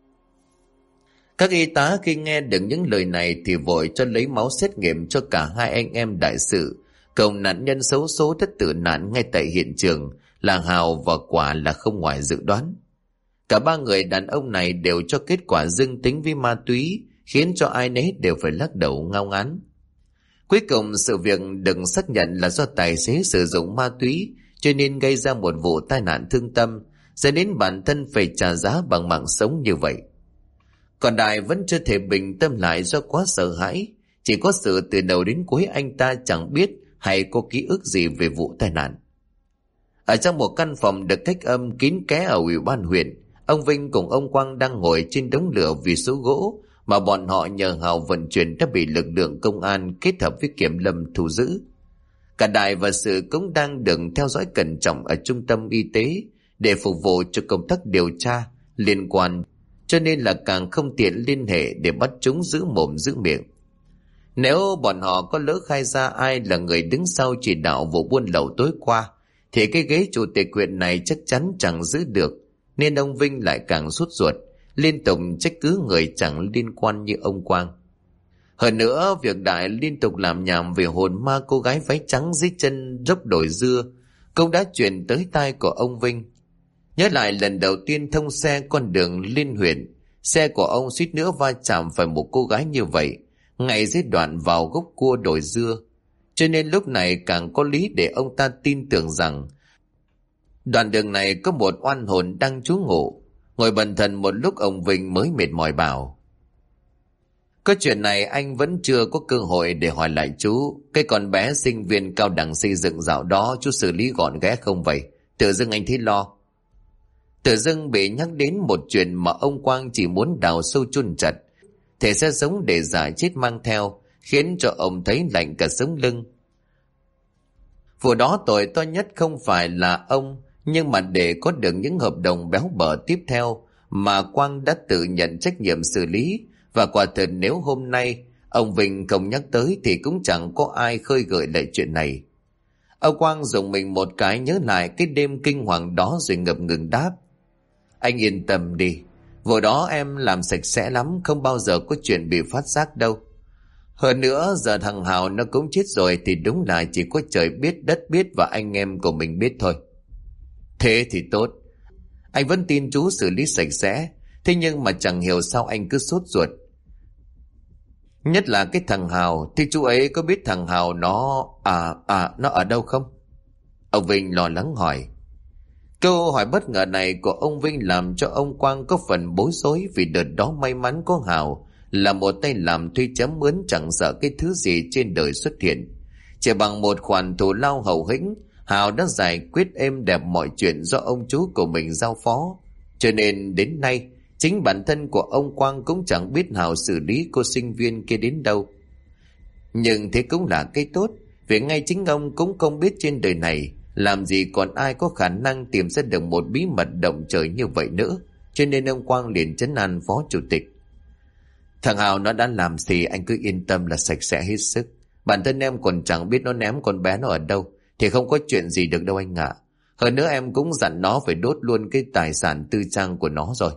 Các y tá khi nghe được những lời này thì vội cho lấy máu xét nghiệm cho cả hai anh em đại sự, cộng nạn nhân xấu số đã tử nạn ngay tại hiện trường là Hào, và quả là không ngoài dự đoán. Cả ba người đàn ông này đều cho kết quả dương tính với ma túy, khiến cho ai nấy đều phải lắc đầu ngao ngán. Cuối cùng sự việc được xác nhận là do tài xế sử dụng ma túy cho nên gây ra một vụ tai nạn thương tâm, dẫn đến bản thân phải trả giá bằng mạng sống như vậy. Còn Đại vẫn chưa thể bình tâm lại do quá sợ hãi. Chỉ có sự từ đầu đến cuối anh ta chẳng biết hay có ký ức gì về vụ tai nạn. Ở trong một căn phòng được cách âm kín kẽ ở ủy ban huyện, ông Vinh cùng ông Quang đang ngồi trên đống lửa vì số gỗ mà bọn họ nhờ Hào vận chuyển đã bị lực lượng công an kết hợp với kiểm lâm thu giữ. Cả Đại và Sự cũng đang được theo dõi cẩn trọng ở trung tâm y tế để phục vụ cho công tác điều tra liên quan, cho nên là càng không tiện liên hệ để bắt chúng giữ mồm giữ miệng. Nếu bọn họ có lỡ khai ra ai là người đứng sau chỉ đạo vụ buôn lậu tối qua thì cái ghế chủ tịch huyện này chắc chắn chẳng giữ được, nên ông Vinh lại càng sốt ruột, liên tục trách cứ người chẳng liên quan như ông Quang. Hơn nữa, việc Đại liên tục làm nhảm về hồn ma cô gái váy trắng dưới chân dốc đồi dưa cũng đã truyền tới tai của ông Vinh. Nhớ lại lần đầu tiên thông xe con đường liên huyện, xe của ông suýt nữa va chạm phải một cô gái như vậy ngay dưới đoạn vào gốc cua đồi dưa, cho nên lúc này càng có lý để ông ta tin tưởng rằng đoạn đường này có một oan hồn đang trú ngụ. Ngồi bần thần một lúc, ông Vinh mới mệt mỏi bảo: có chuyện này anh vẫn chưa có cơ hội để hỏi lại chú. Cái con bé sinh viên cao đẳng xây dựng dạo đó chú xử lý gọn ghẽ không vậy? Tự dưng anh thấy lo. Tự dưng bị nhắc đến một chuyện mà ông Quang chỉ muốn đào sâu chôn chặt, thể sẽ sống để giả chết mang theo, khiến cho ông thấy lạnh cả sống lưng. Vụ đó tội to nhất không phải là ông, nhưng mà để có được những hợp đồng béo bở tiếp theo mà Quang đã tự nhận trách nhiệm xử lý. Và quả thật nếu hôm nay ông Vinh không nhắc tới thì cũng chẳng có ai khơi gợi lại chuyện này. Ông Quang dùng mình một cái nhớ lại cái đêm kinh hoàng đó rồi ngập ngừng đáp: anh yên tâm đi, vụ đó em làm sạch sẽ lắm, không bao giờ có chuyện bị phát giác đâu. Hơn nữa giờ thằng Hào nó cũng chết rồi thì đúng là chỉ có trời biết đất biết và anh em của mình biết thôi. Thế thì tốt, anh vẫn tin chú xử lý sạch sẽ. Thế nhưng mà chẳng hiểu sao anh cứ sốt ruột, nhất là cái thằng Hào. Thì chú ấy có biết thằng Hào nó nó ở đâu không? Ông Vinh lo lắng hỏi. Câu hỏi bất ngờ này của ông Vinh làm cho ông Quang có phần bối rối, vì đợt đó may mắn có Hào là một tay làm thuê chấm mướn chẳng sợ cái thứ gì trên đời xuất hiện. Chỉ bằng một khoản thù lao hậu hĩnh, Hào đã giải quyết êm đẹp mọi chuyện do ông chú của mình giao phó. Cho nên đến nay chính bản thân của ông Quang cũng chẳng biết Hào xử lý cô sinh viên kia đến đâu. Nhưng thế cũng là cái tốt, vì ngay chính ông cũng không biết trên đời này làm gì còn ai có khả năng tìm ra được một bí mật động trời như vậy nữa. Cho nên ông Quang liền trấn an phó chủ tịch: thằng Hào nó đã làm gì anh cứ yên tâm là sạch sẽ hết sức. Bản thân em còn chẳng biết nó ném con bé nó ở đâu thì không có chuyện gì được đâu anh ạ. Hơn nữa em cũng dặn nó phải đốt luôn cái tài sản tư trang của nó rồi.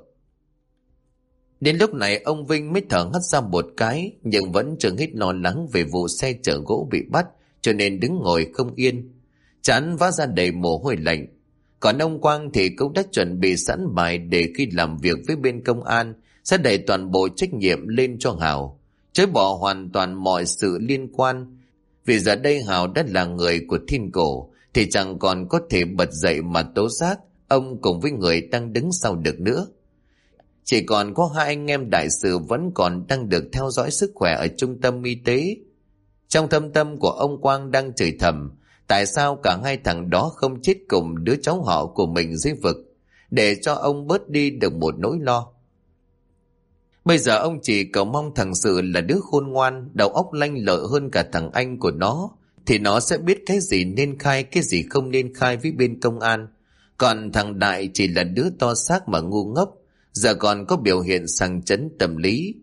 Đến lúc này ông Vinh mới thở hắt ra một cái, nhưng vẫn chưa hết lo lắng về vụ xe chở gỗ bị bắt, cho nên đứng ngồi không yên, trán vã ra đầy mồ hôi lạnh. Còn ông Quang thì cũng đã chuẩn bị sẵn bài để khi làm việc với bên công an sẽ đẩy toàn bộ trách nhiệm lên cho Hào, chối bỏ hoàn toàn mọi sự liên quan. Vì giờ đây Hào đã là người của thiên cổ thì chẳng còn có thể bật dậy mà tố giác ông cùng với người đang đứng sau được nữa. Chỉ còn có hai anh em đại sự vẫn còn đang được theo dõi sức khỏe ở trung tâm y tế. Trong thâm tâm của ông Quang đang chửi thầm tại sao cả hai thằng đó không chết cùng đứa cháu họ của mình dưới vực, để cho ông bớt đi được một nỗi lo. Bây giờ ông chỉ cầu mong thằng Sự là đứa khôn ngoan, đầu óc lanh lợi hơn cả thằng anh của nó, thì nó sẽ biết cái gì nên khai, cái gì không nên khai với bên công an. Còn thằng Đại chỉ là đứa to xác mà ngu ngốc, giờ còn có biểu hiện sang chấn tâm lý.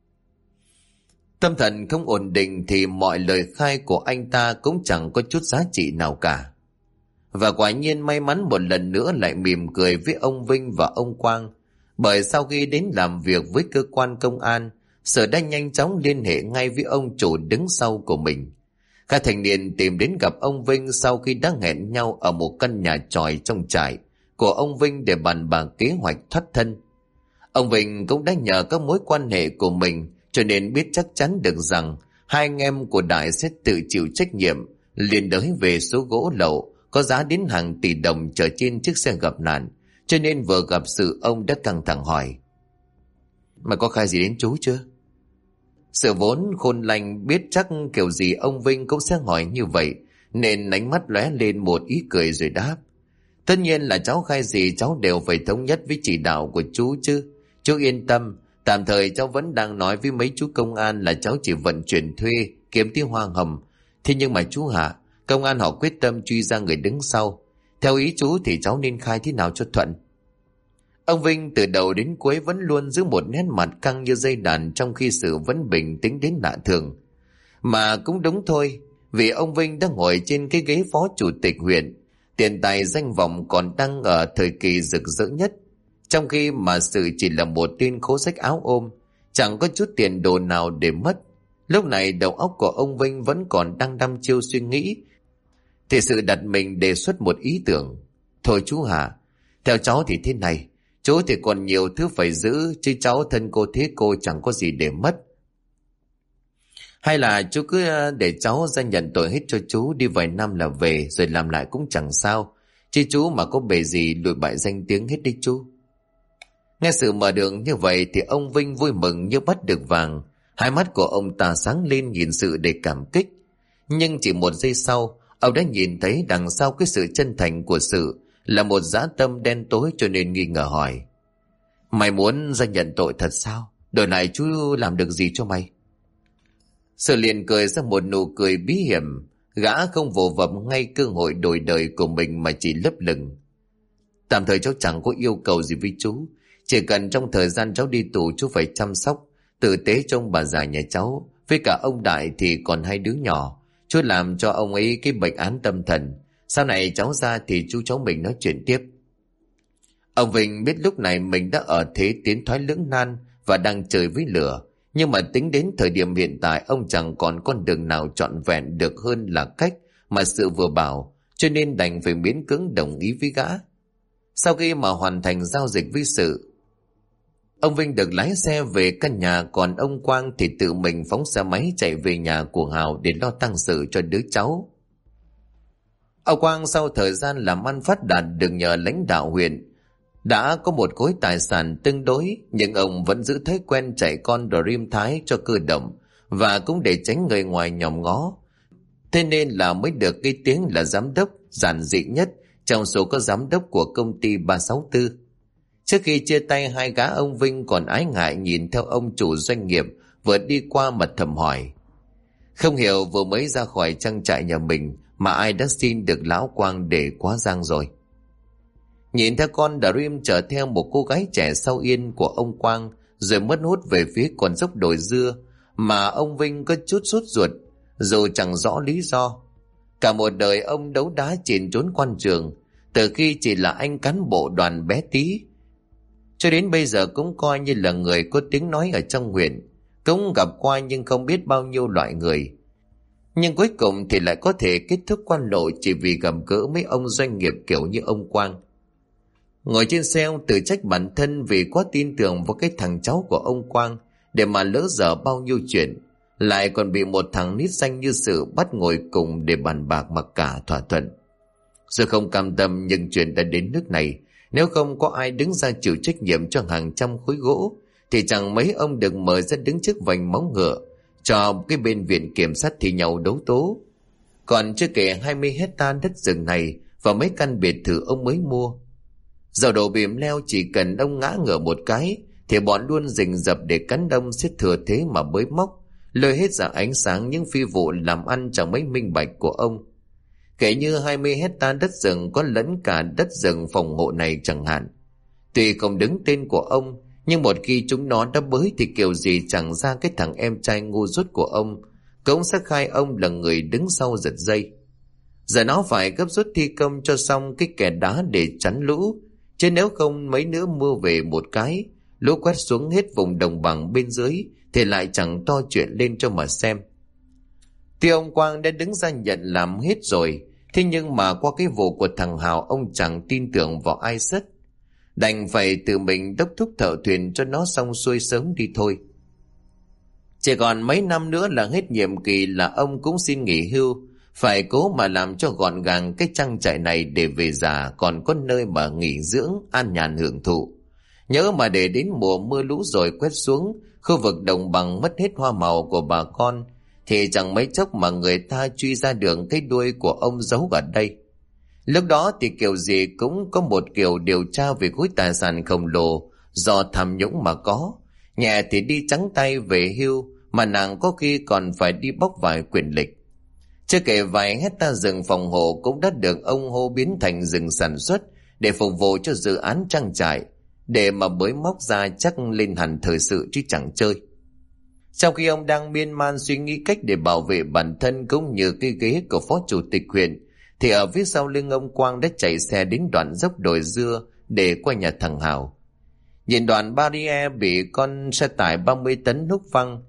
Tâm thần không ổn định thì mọi lời khai của anh ta cũng chẳng có chút giá trị nào cả. Và quả nhiên may mắn một lần nữa lại mỉm cười với ông Vinh và ông Quang, bởi sau khi đến làm việc với cơ quan công an, Sở đã nhanh chóng liên hệ ngay với ông chủ đứng sau của mình. Các thanh niên tìm đến gặp ông Vinh sau khi đã hẹn nhau ở một căn nhà tròi trong trại của ông Vinh để bàn bạc kế hoạch thoát thân. Ông Vinh cũng đã nhờ các mối quan hệ của mình cho nên biết chắc chắn được rằng hai anh em của Đại sẽ tự chịu trách nhiệm liền đới về số gỗ lậu có giá đến hàng tỷ đồng chở trên chiếc xe gặp nạn, cho nên vừa gặp sự ông đã căng thẳng hỏi: "Mày có khai gì đến chú chưa?" Sự vốn khôn lành biết chắc kiểu gì ông Vinh cũng sẽ hỏi như vậy, nên ánh mắt lóe lên một ý cười rồi đáp: "Tất nhiên là cháu khai gì cháu đều phải thống nhất với chỉ đạo của chú chứ. Chú yên tâm, tạm thời cháu vẫn đang nói với mấy chú công an là cháu chỉ vận chuyển thuê kiếm tí hoa hồng. Thế nhưng mà chú hả, công an họ quyết tâm truy ra người đứng sau. Theo ý chú thì cháu nên khai thế nào cho thuận?" Ông Vinh từ đầu đến cuối vẫn luôn giữ một nét mặt căng như dây đàn, trong khi sự vẫn bình tĩnh đến lạ thường. Mà cũng đúng thôi, vì ông Vinh đang ngồi trên cái ghế phó chủ tịch huyện, tiền tài danh vọng còn đang ở thời kỳ rực rỡ nhất, trong khi mà sự chỉ là một tên khố rách áo ôm, chẳng có chút tiền đồ nào để mất. Lúc này đầu óc của ông Vinh vẫn còn đang đăm chiêu suy nghĩ, thì sự đặt mình đề xuất một ý tưởng: "Thôi chú hả, theo cháu thì thế này, chú thì còn nhiều thứ phải giữ, chứ cháu thân cô thế cô chẳng có gì để mất. Hay là chú cứ để cháu ra nhận tội hết cho chú, đi vài năm là về, rồi làm lại cũng chẳng sao, chứ chú mà có bề gì lùi bại danh tiếng hết đi chú." Nghe sự mở đường như vậy thì ông Vinh vui mừng như bắt được vàng. Hai mắt của ông ta sáng lên nhìn sự để cảm kích. Nhưng chỉ một giây sau, ông đã nhìn thấy đằng sau cái sự chân thành của sự là một dã tâm đen tối, cho nên nghi ngờ hỏi: "Mày muốn ra nhận tội thật sao? Đổi lại chú làm được gì cho mày?" Sự liền cười ra một nụ cười bí hiểm. Gã không vồ vập ngay cơ hội đổi đời của mình mà chỉ lấp lửng: "Tạm thời cháu chẳng có yêu cầu gì với chú. Chỉ cần trong thời gian cháu đi tù chú phải chăm sóc tử tế trông bà già nhà cháu, với cả ông Đại thì còn hai đứa nhỏ. Chú làm cho ông ấy cái bệnh án tâm thần. Sau này cháu ra thì chú cháu mình nói chuyện tiếp." Ông Vinh biết lúc này mình đã ở thế tiến thoái lưỡng nan và đang chơi với lửa. Nhưng mà tính đến thời điểm hiện tại, ông chẳng còn con đường nào trọn vẹn được hơn là cách mà sự vừa bảo, cho nên đành phải miễn cưỡng đồng ý với gã. Sau khi mà hoàn thành giao dịch với sự, ông Vinh được lái xe về căn nhà, còn ông Quang thì tự mình phóng xe máy chạy về nhà của Hào để lo tang sự cho đứa cháu. Ông Quang sau thời gian làm ăn phát đạt được nhờ lãnh đạo huyện, đã có một khối tài sản tương đối, nhưng ông vẫn giữ thói quen chạy con Dream Thái cho cơ động, và cũng để tránh người ngoài nhòm ngó. Thế nên là mới được cái tiếng là giám đốc giản dị nhất trong số các giám đốc của công ty 364. Trước khi chia tay, hai gã ông Vinh còn ái ngại nhìn theo ông chủ doanh nghiệp vừa đi qua mà thầm hỏi: "Không hiểu vừa mới ra khỏi trang trại nhà mình mà ai đã xin được lão Quang để quá giang rồi?" Nhìn theo con Dream chở theo một cô gái trẻ sau yên của ông Quang, rồi mất hút về phía con dốc đồi dưa, mà ông Vinh có chút sốt ruột, dù chẳng rõ lý do. Cả một đời ông đấu đá chìn trốn quan trường, từ khi chỉ là anh cán bộ đoàn bé tí, cho đến bây giờ cũng coi như là người có tiếng nói ở trong huyện. Cũng gặp qua nhưng không biết bao nhiêu loại người, nhưng cuối cùng thì lại có thể kết thúc quan lộ chỉ vì gặp gỡ mấy ông doanh nghiệp kiểu như ông Quang. Ngồi trên xe, ông tự trách bản thân vì quá tin tưởng vào cái thằng cháu của ông Quang để mà lỡ dở bao nhiêu chuyện, lại còn bị một thằng nít xanh như sự bắt ngồi cùng để bàn bạc mặc cả thỏa thuận. Rồi không cam tâm, nhưng chuyện đã đến nước này, nếu không có ai đứng ra chịu trách nhiệm cho hàng trăm khối gỗ thì chẳng mấy ông được mời ra đứng trước vành móng ngựa cho cái bên viện kiểm sát thì nhau đấu tố. Còn chưa kể 20 hectare đất rừng này và mấy căn biệt thự ông mới mua. Dầu đổ bìm leo, chỉ cần ông ngã ngửa một cái thì bọn luôn rình rập để cắn đông xiết thừa thế mà bới móc, lôi hết ra ánh sáng những phi vụ làm ăn chẳng mấy minh bạch của ông. Kể như 20 hecta đất rừng có lẫn cả đất rừng phòng hộ này chẳng hạn. Tuy không đứng tên của ông, nhưng một khi chúng nó đã bới thì kiểu gì chẳng ra cái thằng em trai ngu dốt của ông cũng sẽ khai ông là người đứng sau giật dây. Giờ nó phải gấp rút thi công cho xong cái kè đá để chắn lũ, chứ nếu không mấy nữa mưa về một cái, lũ quét xuống hết vùng đồng bằng bên dưới thì lại chẳng to chuyện lên cho mà xem. Tuy ông Quang đã đứng ra nhận làm hết rồi, thế nhưng mà qua cái vụ của thằng Hào ông chẳng tin tưởng vào ai sất, đành phải tự mình đốc thúc thợ thuyền cho nó xong xuôi sớm đi thôi. Chỉ còn mấy năm nữa là hết nhiệm kỳ là ông cũng xin nghỉ hưu, phải cố mà làm cho gọn gàng cái trang trại này để về già còn có nơi mà nghỉ dưỡng an nhàn hưởng thụ. Nhớ mà để đến mùa mưa lũ rồi quét xuống, khu vực đồng bằng mất hết hoa màu của bà con, thì chẳng mấy chốc mà người ta truy ra được cái đuôi của ông giấu ở đây. Lúc đó thì kiểu gì cũng có một kiểu điều tra về khối tài sản khổng lồ do tham nhũng mà có. Nhẹ thì đi trắng tay về hưu, mà nàng có khi còn phải đi bóc vài quyền lịch. Chưa kể vài hecta rừng phòng hộ cũng đã được ông hô biến thành rừng sản xuất để phục vụ cho dự án trang trại, để mà bới móc ra chắc lên hẳn thời sự chứ chẳng chơi. Trong khi ông đang miên man suy nghĩ cách để bảo vệ bản thân cũng như cái ghế của phó chủ tịch huyện, thì ở phía sau lưng ông Quang đã chạy xe đến đoạn dốc đồi dưa để qua nhà thằng Hào. Nhìn đoạn barrier bị con xe tải 30 tấn húc văng,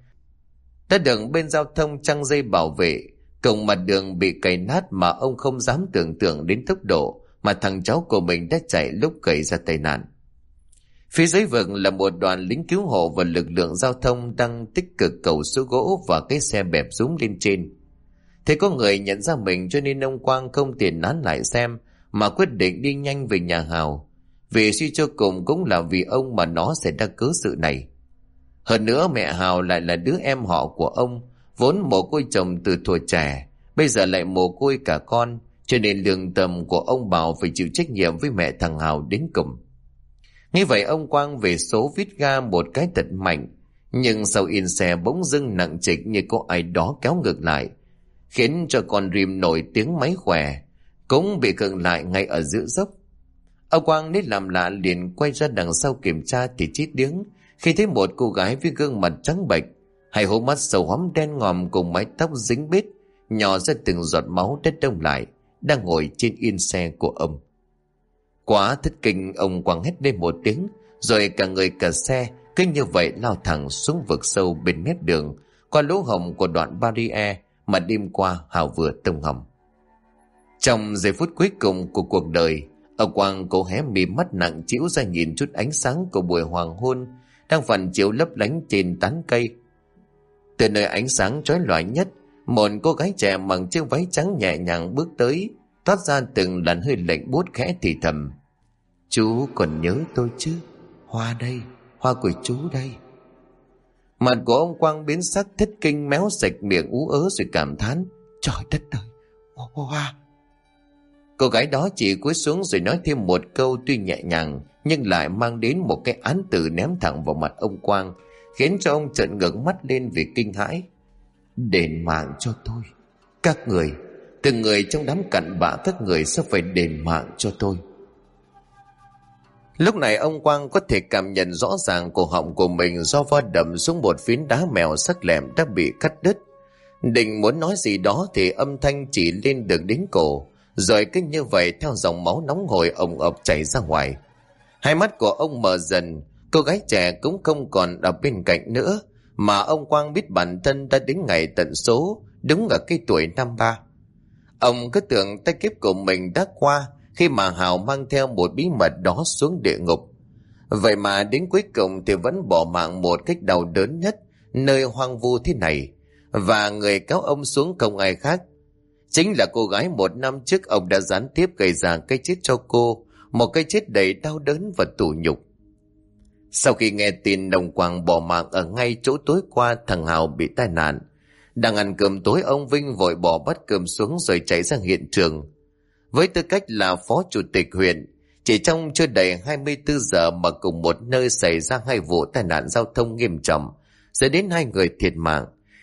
đã đường bên giao thông trăng dây bảo vệ, cùng mặt đường bị cày nát mà ông không dám tưởng tượng đến tốc độ mà thằng cháu của mình đã chạy lúc gây ra tai nạn. Phía dưới vực là một đoàn lính cứu hộ và lực lượng giao thông đang tích cực cẩu số gỗ và cái xe bẹp rúm lên trên. Thế có người nhận ra mình cho nên ông Quang không tiền nán lại xem mà quyết định đi nhanh về nhà Hào. Vì suy cho cùng cũng là vì ông mà nó xảy ra cớ sự này. Hơn nữa mẹ Hào lại là đứa em họ của ông, vốn mồ côi chồng từ thuở trẻ, bây giờ lại mồ côi cả con, cho nên lương tâm của ông bảo phải chịu trách nhiệm với mẹ thằng Hào đến cùng. Như vậy ông Quang về số vít ga một cái thật mạnh, nhưng sau yên xe bỗng dưng nặng trịch như có ai đó kéo ngược lại, khiến cho con rìm nổi tiếng máy khỏe, cũng bị khựng lại ngay ở giữa dốc. Ông Quang nít làm lạ liền quay ra đằng sau kiểm tra thì chít điếng khi thấy một cô gái với gương mặt trắng bệch, hai hốc mắt sầu hoắm đen ngòm cùng mái tóc dính bết, nhỏ ra từng giọt máu đất đông lại, đang ngồi trên yên xe của ông. Quá thất kinh, ông Quang hét lên một tiếng, rồi cả người cả xe cứ như vậy lao thẳng xuống vực sâu bên mép đường, qua lỗ hổng của đoạn barrier mà đêm qua Hào vừa tông hầm. Trong giây phút cuối cùng của cuộc đời, ông Quang cố hé mí mắt nặng trĩu ra nhìn chút ánh sáng của buổi hoàng hôn đang phản chiếu lấp lánh trên tán cây. Từ nơi ánh sáng chói lòa nhất, một cô gái trẻ mặc chiếc váy trắng nhẹ nhàng bước tới, toát ra từng làn hơi lạnh buốt khẽ thì thầm: "Chú còn nhớ tôi chứ? Hoa đây, hoa của chú đây." Mặt của ông Quang biến sắc, thất kinh, méo sạch miệng ú ớ rồi cảm thán: "Trời đất ơi, hoa!" Cô gái đó chỉ cúi xuống rồi nói thêm một câu tuy nhẹ nhàng nhưng lại mang đến một cái án tử ném thẳng vào mặt ông Quang, khiến cho ông trợn ngước mắt lên vì kinh hãi: "Đền mạng cho tôi, các người, từng người trong đám cặn bã các người sẽ phải đền mạng cho tôi." Lúc này ông Quang có thể cảm nhận rõ ràng cổ họng của mình do va đập xuống một phiến đá mèo sắc lẹm đã bị cắt đứt. Định muốn nói gì đó thì âm thanh chỉ lên được đến cổ, rồi cứ như vậy theo dòng máu nóng hổi ồng ộc chảy ra ngoài. Hai mắt của ông mở dần, cô gái trẻ cũng không còn ở bên cạnh nữa, mà ông Quang biết bản thân đã đến ngày tận số, đúng ở cái tuổi 53. Ông cứ tưởng tay kiếp của mình đã qua khi mà Hào mang theo một bí mật đó xuống địa ngục. Vậy mà đến cuối cùng thì vẫn bỏ mạng một cách đau đớn nhất nơi hoang vu thế này, và người kéo ông xuống không ai khác chính là cô gái một năm trước ông đã gián tiếp gây ra cái chết cho cô, một cái chết đầy đau đớn và tủi nhục. Sau khi nghe tin ông Quang bỏ mạng ở ngay chỗ tối qua thằng Hào bị tai nạn, đang ăn cơm tối ông Vinh vội bỏ bát cơm xuống rồi chạy ra hiện trường. Với tư cách là phó chủ tịch huyện, chỉ trong chưa đầy 24 giờ mà cùng một nơi xảy ra hai vụ tai nạn giao thông nghiêm trọng, dẫn đến 2 người thiệt mạng,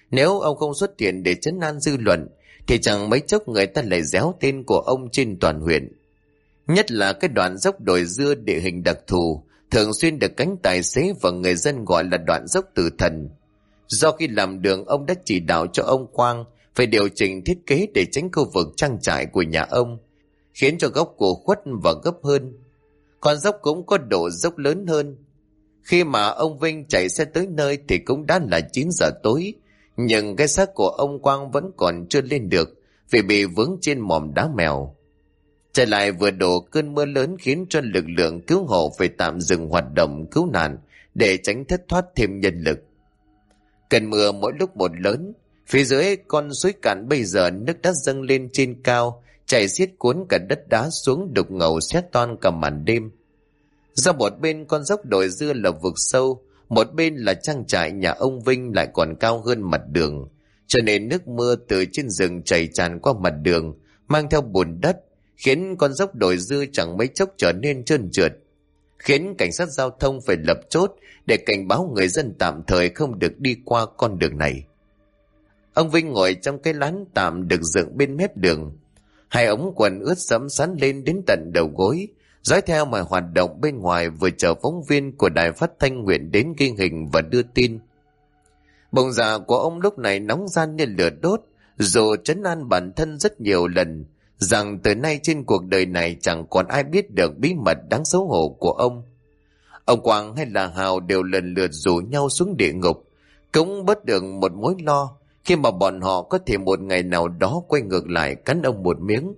Nếu ông không xuất hiện để trấn an dư luận thì chẳng mấy chốc người ta lại réo tên của ông trên toàn huyện. Nhất là cái đoạn dốc đồi dưa địa hình đặc thù, thường xuyên được cánh tài xế và người dân gọi là đoạn dốc tử thần. Do khi làm đường, ông đã chỉ đạo cho ông Quang phải điều chỉnh thiết kế để tránh khu vực trang trại của nhà ông, khiến cho góc của khuất và gấp hơn. Con dốc cũng có độ dốc lớn hơn. Khi mà ông Vinh chạy xe tới nơi thì cũng đã là 9 giờ tối, nhưng cái xác của ông Quang vẫn còn chưa lên được vì bị vướng trên mỏm đá mèo. Trở lại vừa đổ cơn mưa lớn khiến cho lực lượng cứu hộ phải tạm dừng hoạt động cứu nạn để tránh thất thoát thêm nhân lực. Cơn mưa mỗi lúc một lớn, phía dưới con suối cạn bây giờ nước đã dâng lên trên cao, chảy xiết cuốn cả đất đá xuống đục ngầu xé toang cả màn đêm. Do một bên con dốc đồi dưa là vực sâu, một bên là trang trại nhà ông Vinh lại còn cao hơn mặt đường, cho nên nước mưa từ trên rừng chảy tràn qua mặt đường, mang theo bùn đất, khiến con dốc đồi dưa chẳng mấy chốc trở nên trơn trượt, khiến cảnh sát giao thông phải lập chốt để cảnh báo người dân tạm thời không được đi qua con đường này. Ông Vinh ngồi trong cái lán tạm được dựng bên mép đường, hai ống quần ướt sẫm sắn lên đến tận đầu gối, dõi theo mọi hoạt động bên ngoài, vừa chờ phóng viên của đài phát thanh huyện đến ghi hình và đưa tin. Bụng dạ của ông lúc này nóng ran như lửa đốt, dù trấn an bản thân rất nhiều lần rằng từ nay trên cuộc đời này chẳng còn ai biết được bí mật đáng xấu hổ của ông. Ông Quang hay là Hào đều lần lượt rủ nhau xuống địa ngục, cũng bớt được một mối lo khi mà bọn họ có thể một ngày nào đó quay ngược lại cắn ông một miếng.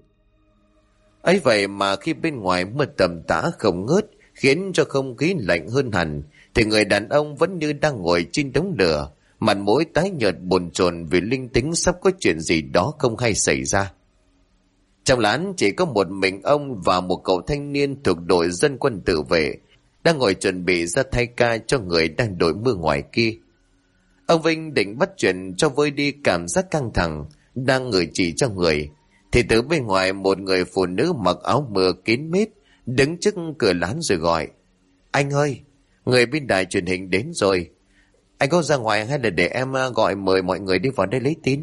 Ấy vậy mà khi bên ngoài mưa tầm tã không ngớt khiến cho không khí lạnh hơn hẳn, thì người đàn ông vẫn như đang ngồi trên đống lửa, mặt mũi tái nhợt bồn chồn vì linh tính sắp có chuyện gì đó không hay xảy ra. Trong lán chỉ có một mình ông và một cậu thanh niên thuộc đội dân quân tự vệ đang ngồi chuẩn bị ra thay ca cho người đang đội mưa ngoài kia. Ông Vinh định bắt chuyện cho vơi đi cảm giác căng thẳng đang ngửi chỉ trong người, thì từ bên ngoài một người phụ nữ mặc áo mưa kín mít đứng trước cửa lán rồi gọi: "Anh ơi, người bên đài truyền hình đến rồi. Anh có ra ngoài hay là để em gọi mời mọi người đi vào đây lấy tin?"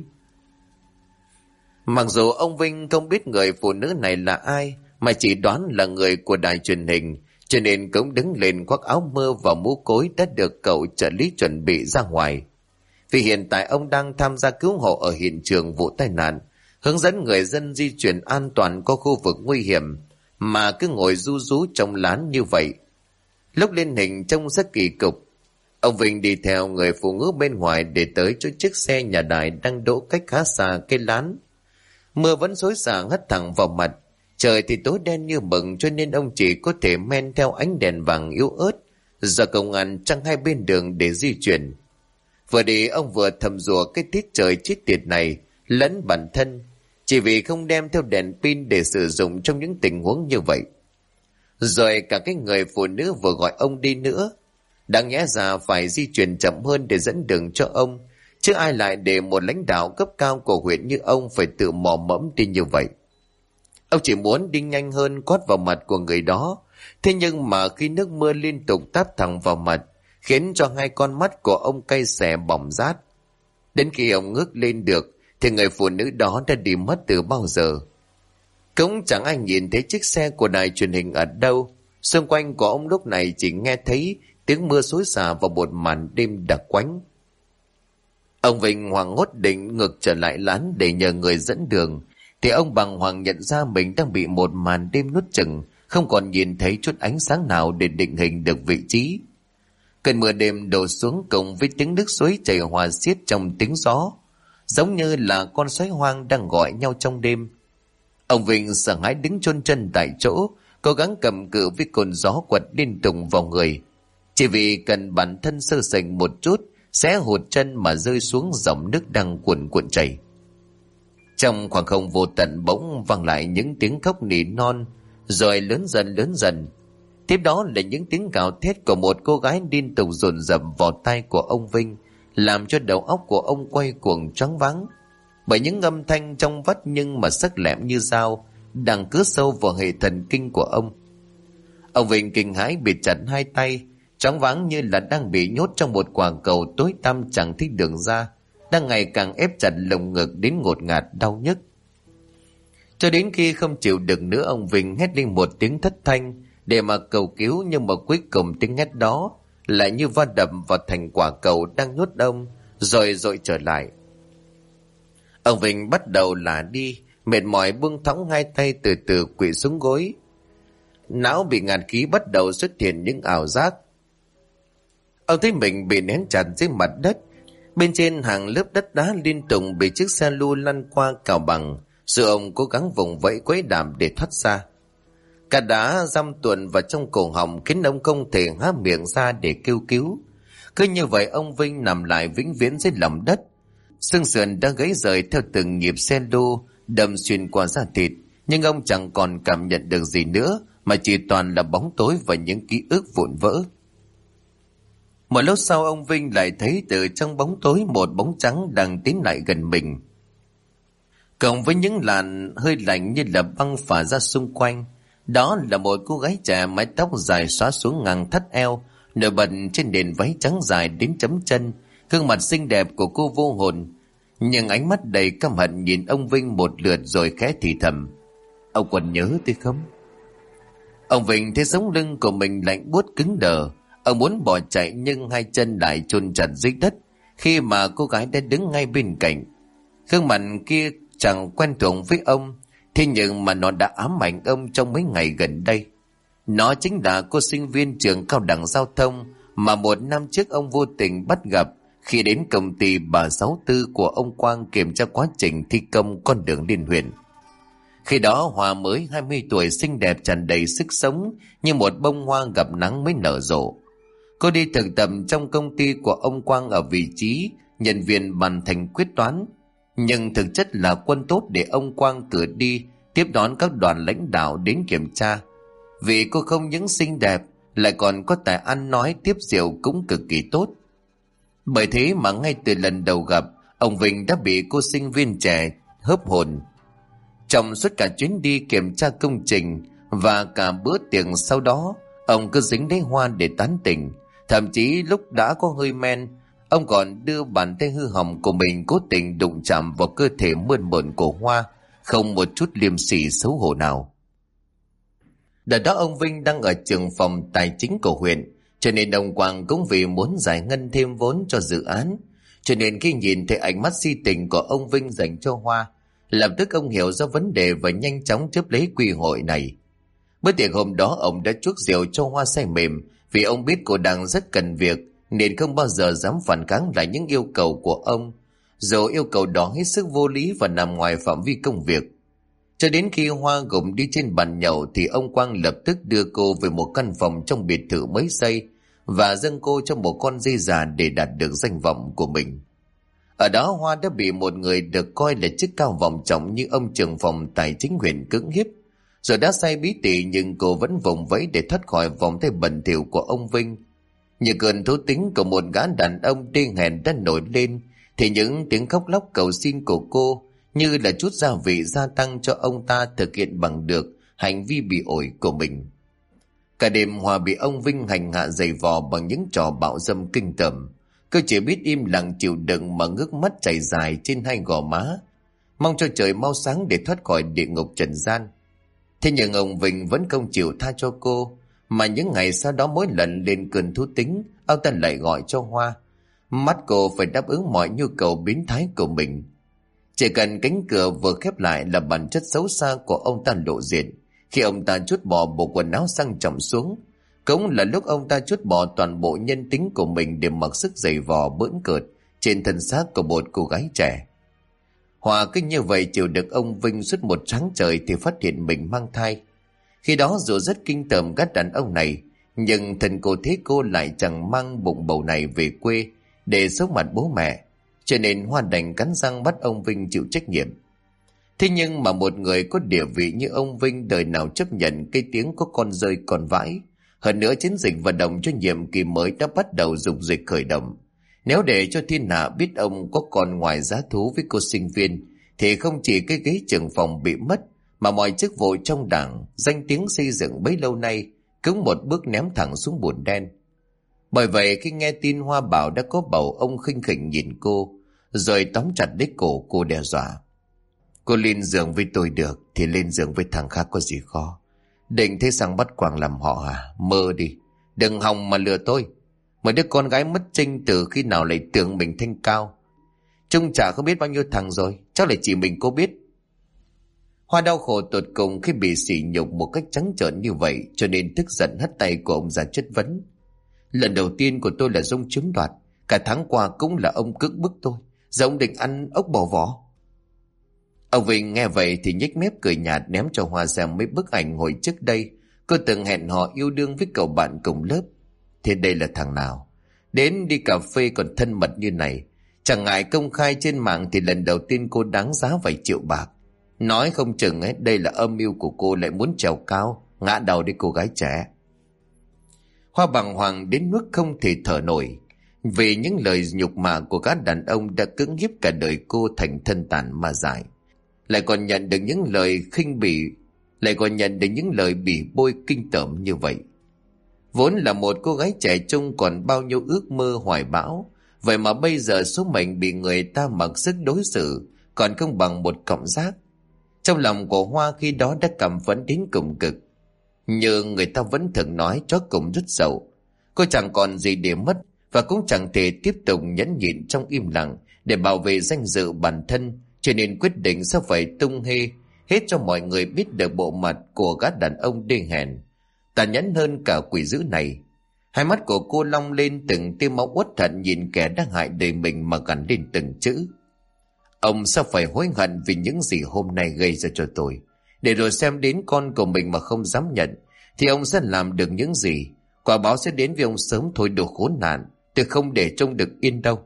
Mặc dù ông Vinh không biết người phụ nữ này là ai, mà chỉ đoán là người của đài truyền hình, cho nên cũng đứng lên khoác áo mưa và mũ cối đã được cậu trợ lý chuẩn bị ra ngoài. Vì hiện tại ông đang tham gia cứu hộ ở hiện trường vụ tai nạn, hướng dẫn người dân di chuyển an toàn qua khu vực nguy hiểm, mà cứ ngồi ru rú trong lán như vậy. Lúc lên hình trông rất kỳ cục. Ông Vinh đi theo người phụ nữ bên ngoài để tới chỗ chiếc xe nhà đài đang đỗ cách khá xa cây lán. Mưa vẫn xối xả hất thẳng vào mặt, trời thì tối đen như mực, cho nên ông chỉ có thể men theo ánh đèn vàng yếu ớt do công an chăng hai bên đường để di chuyển. Vừa đi ông vừa thầm rủa cái tiết trời chết tiệt này lẫn bản thân, chỉ vì không đem theo đèn pin để sử dụng trong những tình huống như vậy. Rồi cả cái người phụ nữ vừa gọi ông đi nữa, đáng nhẽ ra phải di chuyển chậm hơn để dẫn đường cho ông, chứ ai lại để một lãnh đạo cấp cao của huyện như ông phải tự mò mẫm đi như vậy. Ông chỉ muốn đi nhanh hơn quát vào mặt của người đó, thế nhưng mà khi nước mưa liên tục táp thẳng vào mặt, khiến cho hai con mắt của ông cay xè bỏng rát. Đến khi ông ngước lên được thì người phụ nữ đó đã đi mất từ bao giờ. Cũng chẳng ai nhìn thấy chiếc xe của đài truyền hình ở đâu. Xung quanh của ông lúc này chỉ nghe thấy tiếng mưa xối xả vào một màn đêm đặc quánh. Ông Vinh hoảng hốt định ngược trở lại lán để nhờ người dẫn đường, thì ông bàng hoàng nhận ra mình đang bị một màn đêm nuốt chửng, không còn nhìn thấy chút ánh sáng nào để định hình được vị trí. Cơn mưa đêm đổ xuống cùng với tiếng nước suối chảy hòa xiết trong tiếng gió, giống như là con sói hoang đang gọi nhau trong đêm. Ông Vinh sợ hãi đứng chôn chân tại chỗ, cố gắng cầm cự với cơn gió quật liên tục vào người, chỉ vì cần bản thân sơ sẩy một chút sẽ hụt chân mà rơi xuống dòng nước đang cuồn cuộn chảy. Trong khoảng không vô tận bỗng vang lại những tiếng khóc nỉ non, rồi lớn dần. Tiếp đó là những tiếng gào thét của một cô gái liên tục dồn dập vào tai của ông Vinh, làm cho đầu óc của ông quay cuồng choáng váng bởi những âm thanh trong vắt nhưng mà sắc lẹm như dao đang cứa sâu vào hệ thần kinh của ông. Ông Vinh kinh hãi bịt chặt hai tay, choáng váng như là đang bị nhốt trong một quả cầu tối tăm chẳng thấy đường ra. đang ngày càng ép chặt lồng ngực đến ngột ngạt đau nhức. Cho đến khi không chịu được nữa, ông Vinh hét lên một tiếng thất thanh để mà cầu cứu, nhưng mà cuối cùng tiếng hét đó lại như va đập vào thành quả cầu đang nhốt ông, rồi dội trở lại. Ông Vinh bắt đầu lả đi, mệt mỏi buông thõng hai tay từ từ quỵ xuống gối. Não bị ngạt khí bắt đầu xuất hiện những ảo giác. Ông thấy mình bị nén chặt dưới mặt đất, bên trên hàng lớp đất đá liên tục bị chiếc xe lu lăn qua cào bằng, rồi ông cố gắng vùng vẫy quấy đàm để thoát ra. Cả đá giam tuồn vào trong cổ họng khiến ông không thể há miệng ra để kêu cứu. Cứ như vậy ông Vinh nằm lại vĩnh viễn dưới lòng đất. Xương sườn đã gãy rời theo từng nhịp xe lu đâm xuyên qua da thịt, nhưng ông chẳng còn cảm nhận được gì nữa, mà chỉ toàn là bóng tối và những ký ức vụn vỡ. Một lúc sau, ông Vinh lại thấy từ trong bóng tối một bóng trắng đang tiến lại gần mình, cộng với những làn hơi lạnh như là băng phả ra xung quanh. Đó là một cô gái trẻ, mái tóc dài xõa xuống ngang thắt eo, nổi bật trên nền váy trắng dài đến chấm chân. Gương mặt xinh đẹp của cô vô hồn, nhưng ánh mắt đầy căm hận nhìn ông Vinh một lượt rồi khẽ thì thầm: "Ông còn nhớ tôi không?" Ông Vinh thấy sống lưng của mình lạnh buốt cứng đờ. Ông muốn bỏ chạy nhưng hai chân lại chôn chặt dưới đất khi mà cô gái đã đứng ngay bên cạnh. Gương mặt kia chẳng quen thuộc với ông, thế nhưng mà nó đã ám ảnh ông trong mấy ngày gần đây. Nó chính là cô sinh viên trường cao đẳng giao thông mà một năm trước ông vô tình bắt gặp khi đến công ty 364 của ông Quang kiểm tra quá trình thi công con đường liên huyện. Khi đó Hòa mới 20 tuổi, xinh đẹp tràn đầy sức sống như một bông hoa gặp nắng mới nở rộ. Cô đi thực tập trong công ty của ông Quang ở vị trí nhân viên bàn thành quyết toán, nhưng thực chất là quân tốt để ông Quang cử đi tiếp đón các đoàn lãnh đạo đến kiểm tra. Vì cô không những xinh đẹp lại còn có tài ăn nói tiếp rượu cũng cực kỳ tốt. Bởi thế mà ngay từ lần đầu gặp, ông Vinh đã bị cô sinh viên trẻ hớp hồn. Trong suốt cả chuyến đi kiểm tra công trình và cả bữa tiệc sau đó, ông cứ dính lấy Hoa để tán tỉnh. Thậm chí lúc đã có hơi men, ông còn đưa bàn tay hư hỏng của mình cố tình đụng chạm vào cơ thể mơn mởn của Hoa, không một chút liêm sỉ xấu hổ nào. Đợt đó ông Vinh đang ở trưởng phòng tài chính của huyện, cho nên ông Quang cũng vì muốn giải ngân thêm vốn cho dự án. Cho nên khi nhìn thấy ánh mắt si tình của ông Vinh dành cho Hoa, lập tức ông hiểu ra vấn đề và nhanh chóng chấp lấy quy hội này. Bữa tiệc hôm đó ông đã chuốc rượu cho Hoa say mềm, vì ông biết cô đang rất cần việc nên không bao giờ dám phản kháng lại những yêu cầu của ông, dù yêu cầu đó hết sức vô lý và nằm ngoài phạm vi công việc. Cho đến khi Hoa gục đi trên bàn nhậu thì ông Quang lập tức đưa cô về một căn phòng trong biệt thự mới xây và dâng cô cho một con dê già để đạt được danh vọng của mình. Ở đó Hoa đã bị một người được coi là chức cao vọng trọng như ông trưởng phòng tài chính huyện cưỡng hiếp. Rồi đã say bí tỉ nhưng cô vẫn vùng vẫy để thoát khỏi vòng tay bẩn thỉu của ông Vinh. Như cơn thú tính của một gã đàn ông đê hèn đã nổi lên, thì những tiếng khóc lóc cầu xin của cô như là chút gia vị gia tăng cho ông ta thực hiện bằng được hành vi bị ổi của mình. Cả đêm Hòa bị ông Vinh hành hạ giày vò bằng những trò bạo dâm kinh tởm. Cô chỉ biết im lặng chịu đựng mà ngước mắt chảy dài trên hai gò má, mong cho trời mau sáng để thoát khỏi địa ngục trần gian. Thế nhưng ông Vinh vẫn không chịu tha cho cô, mà những ngày sau đó mỗi lần lên cơn thú tính, ông ta lại gọi cho Hoa, mắt cô phải đáp ứng mọi nhu cầu biến thái của mình. Chỉ cần cánh cửa vừa khép lại là bản chất xấu xa của ông ta lộ diện. Khi ông ta trút bỏ bộ quần áo sang trọng xuống, cũng là lúc ông ta trút bỏ toàn bộ nhân tính của mình để mặc sức giày vò bỡn cợt trên thân xác của một cô gái trẻ. Hòa cứ như vậy chịu được ông Vinh suốt một tháng trời thì phát hiện mình mang thai. Khi đó dù rất kinh tởm gắt đàn ông này, nhưng thần cô thế cô lại chẳng mang bụng bầu này về quê để xấu mặt bố mẹ, cho nên Hoa đành cắn răng bắt ông Vinh chịu trách nhiệm. Thế nhưng mà một người có địa vị như ông Vinh đời nào chấp nhận cái tiếng có con rơi con vãi. Hơn nữa chiến dịch vận động cho nhiệm kỳ mới đã bắt đầu dục dịch khởi động. Nếu để cho thiên hạ biết ông có con ngoài giá thú với cô sinh viên, thì không chỉ cái ghế trưởng phòng bị mất, mà mọi chức vụ trong đảng, danh tiếng xây dựng bấy lâu nay cũng một bước ném thẳng xuống bùn đen. Bởi vậy khi nghe tin Hoa bảo đã có bầu, ông khinh khỉnh nhìn cô, rồi tóm chặt lấy cổ cô đe dọa. Cô lên giường với tôi được thì lên giường với thằng khác có gì khó. Định thế sang bắt quàng làm họ à? Mơ đi, đừng hòng mà lừa tôi. Mấy đứa con gái mất trinh từ khi nào lại tưởng mình thanh cao. Trung chả không biết bao nhiêu thằng rồi, chắc là chỉ mình cô biết. Hoa đau khổ tột cùng khi bị sỉ nhục một cách trắng trợn như vậy, cho nên tức giận hất tay của ông ra chất vấn. Lần đầu tiên của tôi là Dung chiếm đoạt, cả tháng qua cũng là ông cưỡng bức tôi, giờ ông định ăn ốc bỏ vỏ. Ông Vinh nghe vậy thì nhếch mép cười nhạt, ném cho Hoa xem mấy bức ảnh hồi trước đây cô từng hẹn hò yêu đương với cậu bạn cùng lớp. Thế đây là thằng nào? Đến đi cà phê còn thân mật như này, chẳng ngại công khai trên mạng thì lần đầu tiên cô đáng giá vài triệu bạc. Nói không chừng ấy, đây là âm mưu của cô lại muốn trèo cao, ngã đầu đi cô gái trẻ. Hoa bàng hoàng đến mức không thể thở nổi, vì những lời nhục mạ của các đàn ông đã cưỡng hiếp cả đời cô thành thân tàn ma dại. Lại còn nhận được những lời khinh bỉ, lại còn nhận được những lời bỉ bôi kinh tởm như vậy. Vốn là một cô gái trẻ trung còn bao nhiêu ước mơ hoài bão, vậy mà bây giờ số mệnh bị người ta mặc sức đối xử còn không bằng một cọng rác. Trong lòng của Hoa khi đó đã cảm phẫn đến cùng cực. Như người ta vẫn thường nói, chó cùng rất dậu. Cô chẳng còn gì để mất, và cũng chẳng thể tiếp tục nhẫn nhịn trong im lặng để bảo vệ danh dự bản thân, cho nên quyết định sẽ phải tung hê hết cho mọi người biết được bộ mặt của gã đàn ông đê hèn, tàn nhẫn hơn cả quỷ dữ này. Hai mắt của cô long lên, từng tia máu uất hận nhìn kẻ đang hại đời mình mà gằn lên từng chữ. Ông sẽ phải hối hận vì những gì hôm nay gây ra cho tôi. Để rồi xem đến con của mình mà không dám nhận, thì ông sẽ làm được những gì. Quả báo sẽ đến với ông sớm thôi, đồ khốn nạn. Tôi không để trông được yên đâu.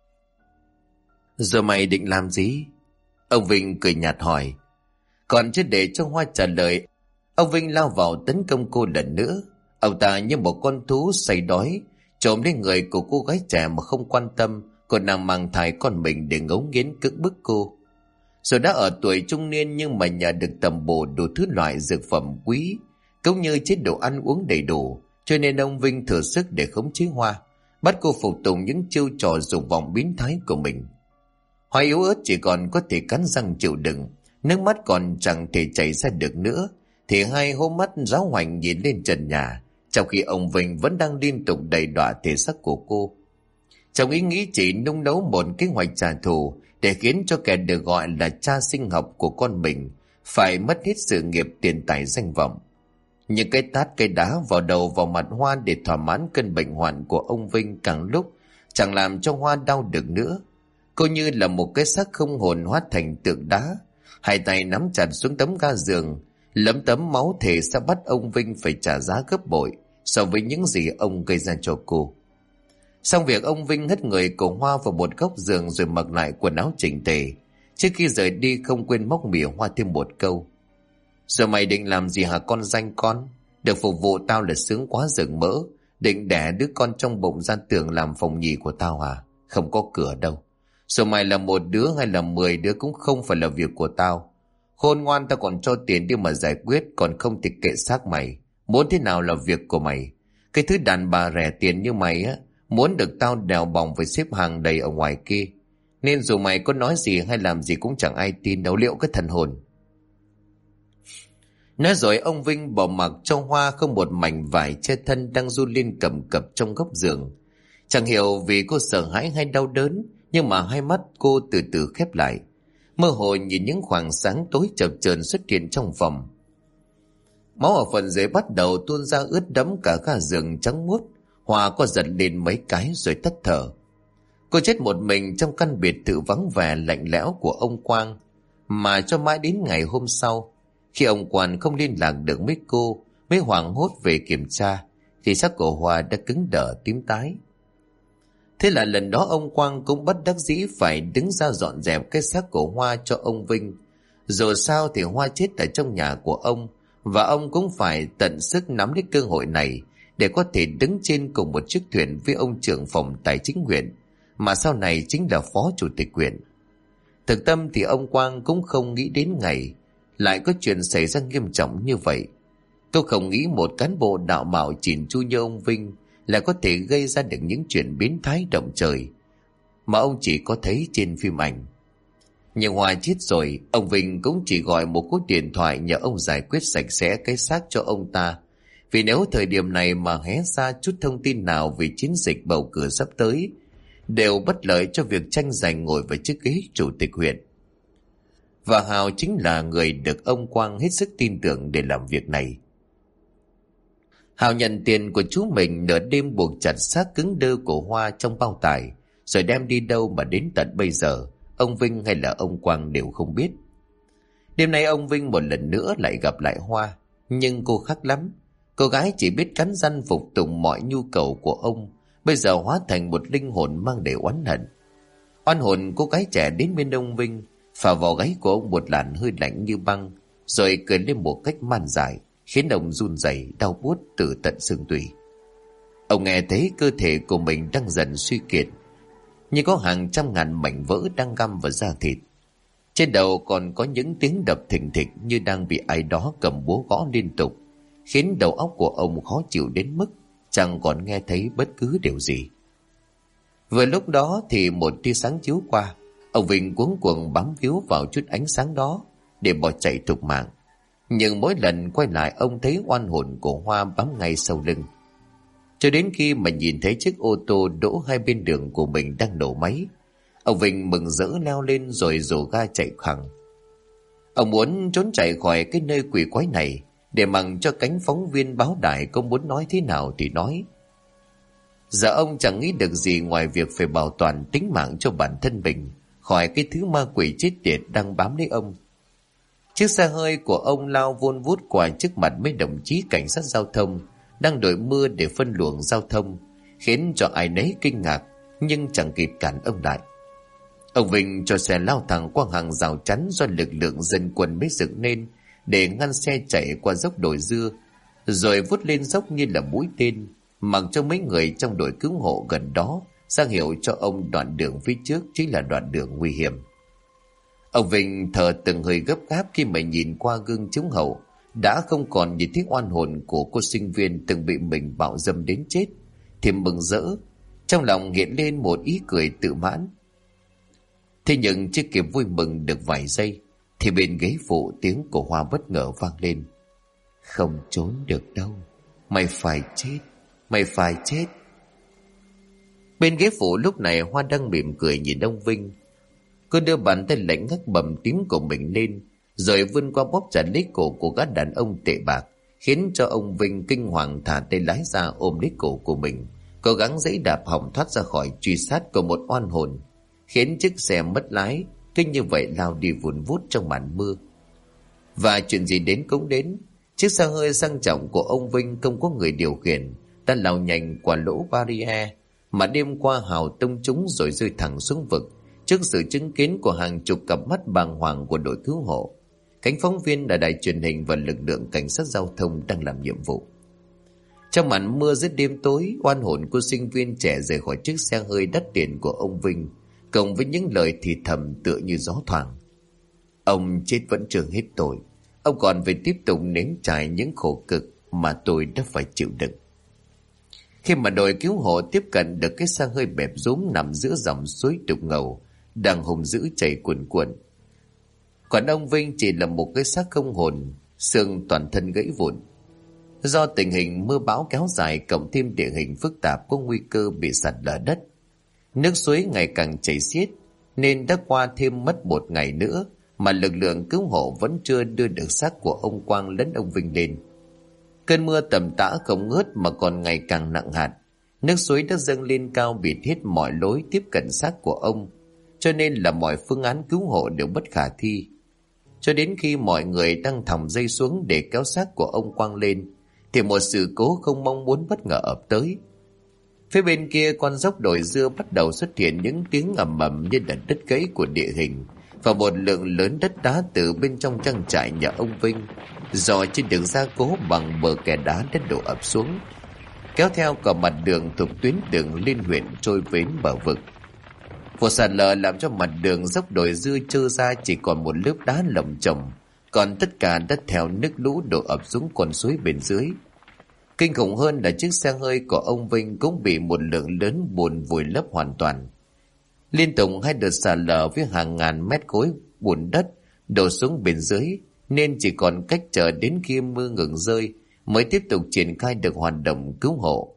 Giờ mày định làm gì? Ông Vinh cười nhạt hỏi. Còn chưa để cho Hoa trả lời, ông Vinh lao vào tấn công cô lần nữa. Ông ta như một con thú say đói, trộm lấy người của cô gái trẻ mà không quan tâm còn nàng mang thai con mình để ngấu nghiến cưỡng bức cô. Rồi đã ở tuổi trung niên nhưng mà nhờ được tầm bổ đủ thứ loại dược phẩm quý, cũng như chế độ ăn uống đầy đủ, cho nên ông Vinh thừa sức để khống chế Hoa, bắt cô phục tùng những chiêu trò dục vọng biến thái của mình. Hoa yếu ớt chỉ còn có thể cắn răng chịu đựng, nước mắt còn chẳng thể chảy ra được nữa, thì hai hốc mắt giáo hoành nhìn lên trần nhà, trong khi ông Vinh vẫn đang liên tục đày đọa thể xác của cô. Trong ý nghĩ chỉ nung nấu một kế hoạch trả thù để khiến cho kẻ được gọi là cha sinh học của con mình phải mất hết sự nghiệp, tiền tài, danh vọng. Những cái tát cây đá vào đầu vào mặt Hoa để thỏa mãn cơn bệnh hoạn của ông Vinh càng lúc chẳng làm cho Hoa đau được nữa. Cô như là một cái xác không hồn hóa thành tượng đá, hai tay nắm chặt xuống tấm ga giường, lấm tấm máu thề sẽ bắt ông Vinh phải trả giá gấp bội so với những gì ông gây ra cho cô. Xong việc, ông Vinh hất người của Hoa vào một góc giường rồi mặc lại quần áo chỉnh tề. Trước khi rời đi không quên móc mỉa Hoa thêm một câu. Giờ mày định làm gì hả con danh con? Được phục vụ tao là sướng quá rừng mỡ. Định đẻ đứa con trong bụng ra tưởng làm phòng nhì của tao à? Không có cửa đâu. Giờ mày là một đứa hay là 10 đứa cũng không phải là việc của tao. Khôn ngoan tao còn cho tiền đi mà giải quyết, còn không thì kệ xác mày. Muốn thế nào là việc của mày. Cái thứ đàn bà rẻ tiền như mày á, muốn được tao đèo bòng phải xếp hàng đầy ở ngoài kia. Nên dù mày có nói gì hay làm gì cũng chẳng ai tin đâu, liệu cái thần hồn. Nói rồi ông Vinh bỏ mặc cho Hoa không một mảnh vải che thân đang run lên cầm cập trong góc giường. Chẳng hiểu vì cô sợ hãi hay đau đớn, nhưng mà hai mắt cô từ từ khép lại, mơ hồ nhìn những khoảng sáng tối chập chờn xuất hiện trong phòng. Máu ở phần dưới bắt đầu tuôn ra ướt đẫm cả ga giường trắng muốt. Hoa có giật lên mấy cái rồi tắt thở. Cô chết một mình trong căn biệt thự vắng vẻ lạnh lẽo của ông Quang, mà cho mãi đến ngày hôm sau, khi ông Quang không liên lạc được với cô, mới hoảng hốt về kiểm tra, thì xác của Hoa đã cứng đờ tím tái. Thế là lần đó ông Quang cũng bất đắc dĩ phải đứng ra dọn dẹp cái xác của Hoa cho ông Vinh. Dù sao thì Hoa chết ở trong nhà của ông, và ông cũng phải tận sức nắm lấy cơ hội này để có thể đứng trên cùng một chiếc thuyền với ông trưởng phòng tài chính huyện, mà sau này chính là phó chủ tịch huyện. Thực tâm thì ông Quang cũng không nghĩ đến ngày lại có chuyện xảy ra nghiêm trọng như vậy. Tôi không nghĩ một cán bộ đạo mạo chỉn chu như ông Vinh lại có thể gây ra được những chuyện biến thái động trời, mà ông chỉ có thấy trên phim ảnh. Nhưng Hoa chết rồi, ông Vinh cũng chỉ gọi một cú điện thoại nhờ ông giải quyết sạch sẽ cái xác cho ông ta. Vì nếu thời điểm này mà hé ra chút thông tin nào về chiến dịch bầu cử sắp tới, đều bất lợi cho việc tranh giành ngồi vào chiếc ghế chủ tịch huyện. Và Hào chính là người được ông Quang hết sức tin tưởng để làm việc này. Hào nhận tiền của chú mình, nửa đêm buộc chặt xác cứng đơ của Hoa trong bao tải, rồi đem đi đâu mà đến tận bây giờ ông Vinh hay là ông Quang đều không biết. Đêm nay ông Vinh một lần nữa lại gặp lại Hoa, nhưng cô khác lắm. Cô gái chỉ biết cắn răng phục tùng mọi nhu cầu của ông, bây giờ hóa thành một linh hồn mang đầy oán hận. Oan hồn cô gái trẻ đến bên ông Vinh, phả vào gáy của ông một làn hơi lạnh như băng, rồi cười lên một cách man dại, khiến ông run rẩy đau buốt từ tận xương tủy. Ông nghe thấy cơ thể của mình đang dần suy kiệt, như có hàng trăm ngàn mảnh vỡ đang găm vào da thịt. Trên đầu còn có những tiếng đập thình thịch như đang bị ai đó cầm búa gõ liên tục, khiến đầu óc của ông khó chịu đến mức chẳng còn nghe thấy bất cứ điều gì. Vừa lúc đó thì một tia sáng chiếu qua, ông Vinh cuống cuồng bám víu vào chút ánh sáng đó để bỏ chạy thục mạng. Nhưng mỗi lần quay lại ông thấy oan hồn của Hoa bám ngay sau lưng. Cho đến khi mà nhìn thấy chiếc ô tô đỗ hai bên đường của mình đang nổ máy, ông Vinh mừng rỡ leo lên rồi rồ ga chạy khẳng. Ông muốn trốn chạy khỏi cái nơi quỷ quái này để mặc cho cánh phóng viên báo đài có muốn nói thế nào thì nói. Giờ ông chẳng nghĩ được gì ngoài việc phải bảo toàn tính mạng cho bản thân mình khỏi cái thứ ma quỷ chết tiệt đang bám lấy ông. Chiếc xe hơi của ông lao vun vút qua trước mặt mấy đồng chí cảnh sát giao thông đang đội mưa để phân luồng giao thông, khiến cho ai nấy kinh ngạc nhưng chẳng kịp cản ông lại. Ông Vinh cho xe lao thẳng qua hàng rào chắn do lực lượng dân quân mới dựng nên để ngăn xe chạy qua dốc đồi dưa, rồi vút lên dốc như là mũi tên, mặc cho mấy người trong đội cứu hộ gần đó ra hiệu cho ông đoạn đường phía trước chính là đoạn đường nguy hiểm. Ông Vinh thở từng hơi gấp gáp khi mà nhìn qua gương chiếu hậu, đã không còn nhìn thấy oan hồn của cô sinh viên từng bị mình bạo dâm đến chết, thì mừng rỡ, trong lòng hiện lên một ý cười tự mãn. Thế nhưng chưa kịp vui mừng được vài giây, thì bên ghế phụ tiếng của Hoa bất ngờ vang lên. Không trốn được đâu, mày phải chết, mày phải chết. Bên ghế phụ lúc này Hoa đang mỉm cười nhìn ông Vinh. Cô đưa bàn tay lạnh ngắt bầm tím của mình lên, rồi vươn qua bóp chặt lấy cổ của gã đàn ông tệ bạc, khiến cho ông Vinh kinh hoàng thả tay lái ra ôm lấy cổ của mình, cố gắng giãy đạp hỏng thoát ra khỏi truy sát của một oan hồn, khiến chiếc xe mất lái cứ như vậy lao đi vùn vút trong màn mưa. Và chuyện gì đến cũng đến, chiếc xe hơi sang trọng của ông Vinh không có người điều khiển, đã lao nhanh qua lỗ barrier mà đêm qua Hào tông trúng rồi rơi thẳng xuống vực, trước sự chứng kiến của hàng chục cặp mắt bàng hoàng của đội cứu hộ, cánh phóng viên ở đài truyền hình và lực lượng cảnh sát giao thông đang làm nhiệm vụ. Trong màn mưa giữa đêm tối, oan hồn của sinh viên trẻ rời khỏi chiếc xe hơi đắt tiền của ông Vinh, cộng với những lời thì thầm tựa như gió thoảng. Ông chết vẫn chưa hết tội, ông còn phải tiếp tục nếm trải những khổ cực mà tôi đã phải chịu đựng. Khi mà đội cứu hộ tiếp cận được cái xe hơi bẹp rúm nằm giữa dòng suối đục ngầu đang hùng dữ chảy cuồn cuộn, còn ông Vinh chỉ là một cái xác không hồn, xương toàn thân gãy vụn. Do tình hình mưa bão kéo dài cộng thêm địa hình phức tạp có nguy cơ bị sạt lở đất, nước suối ngày càng chảy xiết, nên đã qua thêm mất một ngày nữa mà lực lượng cứu hộ vẫn chưa đưa được xác của ông Quang lẫn ông Vinh lên. Cơn mưa tầm tã không ngớt mà còn ngày càng nặng hạt, nước suối đã dâng lên cao bịt hết mọi lối tiếp cận xác của ông, cho nên là mọi phương án cứu hộ đều bất khả thi. Cho đến khi mọi người đang thòng dây xuống để kéo xác của ông Quang lên, thì một sự cố không mong muốn bất ngờ ập tới. Phía bên kia con dốc đồi dưa bắt đầu xuất hiện những tiếng ầm ầm như là đất gãy của địa hình, và một lượng lớn đất đá từ bên trong trang trại nhà ông Vinh, dò trên đường gia cố bằng bờ kè đá đất đổ ập xuống, kéo theo cả mặt đường thuộc tuyến đường liên huyện trôi vến bờ vực. Vụ sạt lở làm cho mặt đường dốc đồi dưa trơ ra chỉ còn một lớp đá lởm chởm, còn tất cả đã theo nước lũ đổ ập xuống con suối bên dưới. Kinh khủng hơn là chiếc xe hơi của ông Vinh cũng bị một lượng lớn bùn vùi lấp hoàn toàn. Liên tục hai đợt sạt lở với hàng ngàn mét khối bùn đất đổ xuống bên dưới, nên chỉ còn cách chờ đến khi mưa ngừng rơi mới tiếp tục triển khai được hoạt động cứu hộ.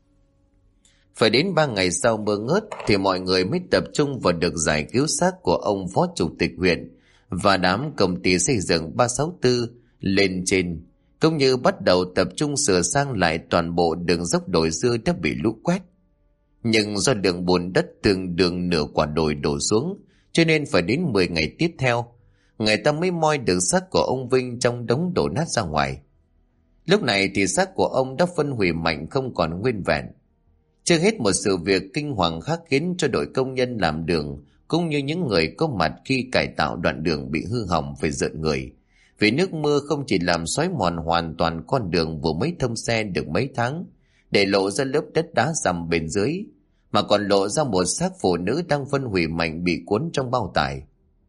Phải đến 3 ngày sau mưa ngớt thì mọi người mới tập trung vào được giải cứu xác của ông phó chủ tịch huyện và đám công ty xây dựng 364 lên trên, cũng như bắt đầu tập trung sửa sang lại toàn bộ đường dốc đồi dưa đã bị lũ quét. Nhưng do đường bùn đất tương đương nửa quả đồi đổ xuống, cho nên phải đến 10 ngày tiếp theo, người ta mới moi được xác của ông Vinh trong đống đổ nát ra ngoài. Lúc này thì xác của ông đã phân hủy mạnh không còn nguyên vẹn. Chưa hết, một sự việc kinh hoàng khác khiến cho đội công nhân làm đường cũng như những người có mặt khi cải tạo đoạn đường bị hư hỏng phải rợn người. Vì nước mưa không chỉ làm xói mòn hoàn toàn con đường vừa mới thông xe được mấy tháng, để lộ ra lớp đất đá dầm bên dưới, mà còn lộ ra một xác phụ nữ đang phân hủy mạnh bị cuốn trong bao tải.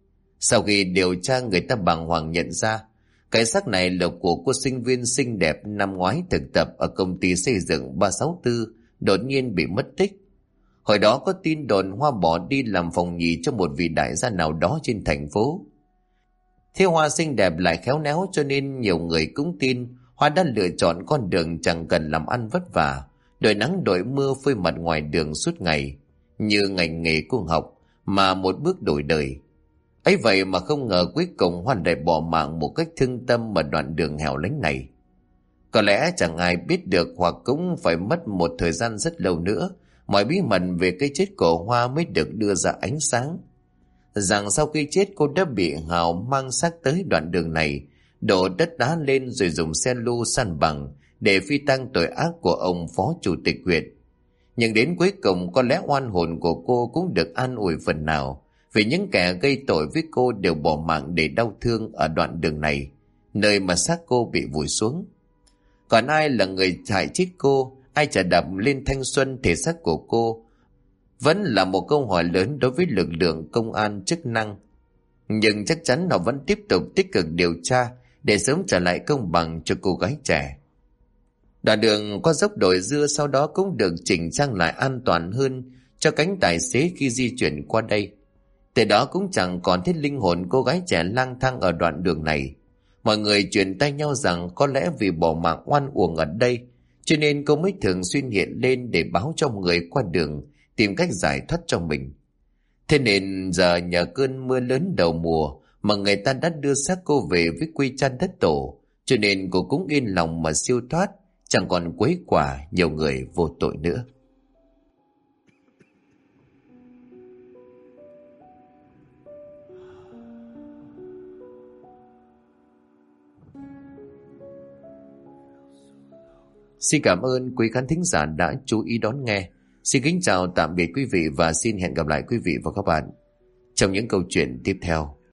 Sau khi điều tra, người ta bàng hoàng nhận ra cái xác này là của cô sinh viên xinh đẹp năm ngoái thực tập ở công ty xây dựng 364 đột nhiên bị mất tích. Hồi đó có tin đồn Hoa bỏ đi làm phòng nhì cho một vị đại gia nào đó trên thành phố. Thế Hoa xinh đẹp lại khéo léo, cho nên nhiều người cũng tin Hoa đã lựa chọn con đường chẳng cần làm ăn vất vả, đội nắng đội mưa phơi mặt ngoài đường suốt ngày, như ngành nghề cô học mà một bước đổi đời. Ấy vậy mà không ngờ cuối cùng Hoa lại bỏ mạng một cách thương tâm ở đoạn đường hẻo lánh này. Có lẽ chẳng ai biết được, hoặc cũng phải mất một thời gian rất lâu nữa, mọi bí mật về cái chết của Hoa mới được đưa ra ánh sáng. Rằng sau khi chết, cô đã bị Hào mang xác tới đoạn đường này, đổ đất đá lên rồi dùng xe lu san bằng để phi tang tội ác của ông phó chủ tịch huyện. Nhưng đến cuối cùng có lẽ oan hồn của cô cũng được an ủi phần nào, vì những kẻ gây tội với cô đều bỏ mạng để đau thương ở đoạn đường này, nơi mà xác cô bị vùi xuống. Còn ai là người hại chết cô, ai trả đạp lên thanh xuân thể xác của cô, vẫn là một câu hỏi lớn đối với lực lượng công an chức năng. Nhưng chắc chắn họ vẫn tiếp tục tích cực điều tra để sớm trả lại công bằng cho cô gái trẻ. Đoạn đường qua dốc đồi dưa sau đó cũng được chỉnh trang lại an toàn hơn cho cánh tài xế khi di chuyển qua đây. Từ đó cũng chẳng còn thấy linh hồn cô gái trẻ lang thang ở đoạn đường này. Mọi người truyền tay nhau rằng có lẽ vì bỏ mạng oan uổng ở đây, cho nên cô mới thường xuyên hiện lên để báo cho người qua đường tìm cách giải thoát cho mình. Thế nên giờ nhờ cơn mưa lớn đầu mùa mà người ta đã đưa xác cô về với quê chan đất tổ, cho nên cô cũng yên lòng mà siêu thoát, chẳng còn quấy quả nhiều người vô tội nữa. Xin cảm ơn quý khán thính giả đã chú ý đón nghe. Xin kính chào tạm biệt quý vị và xin hẹn gặp lại quý vị và các bạn trong những câu chuyện tiếp theo.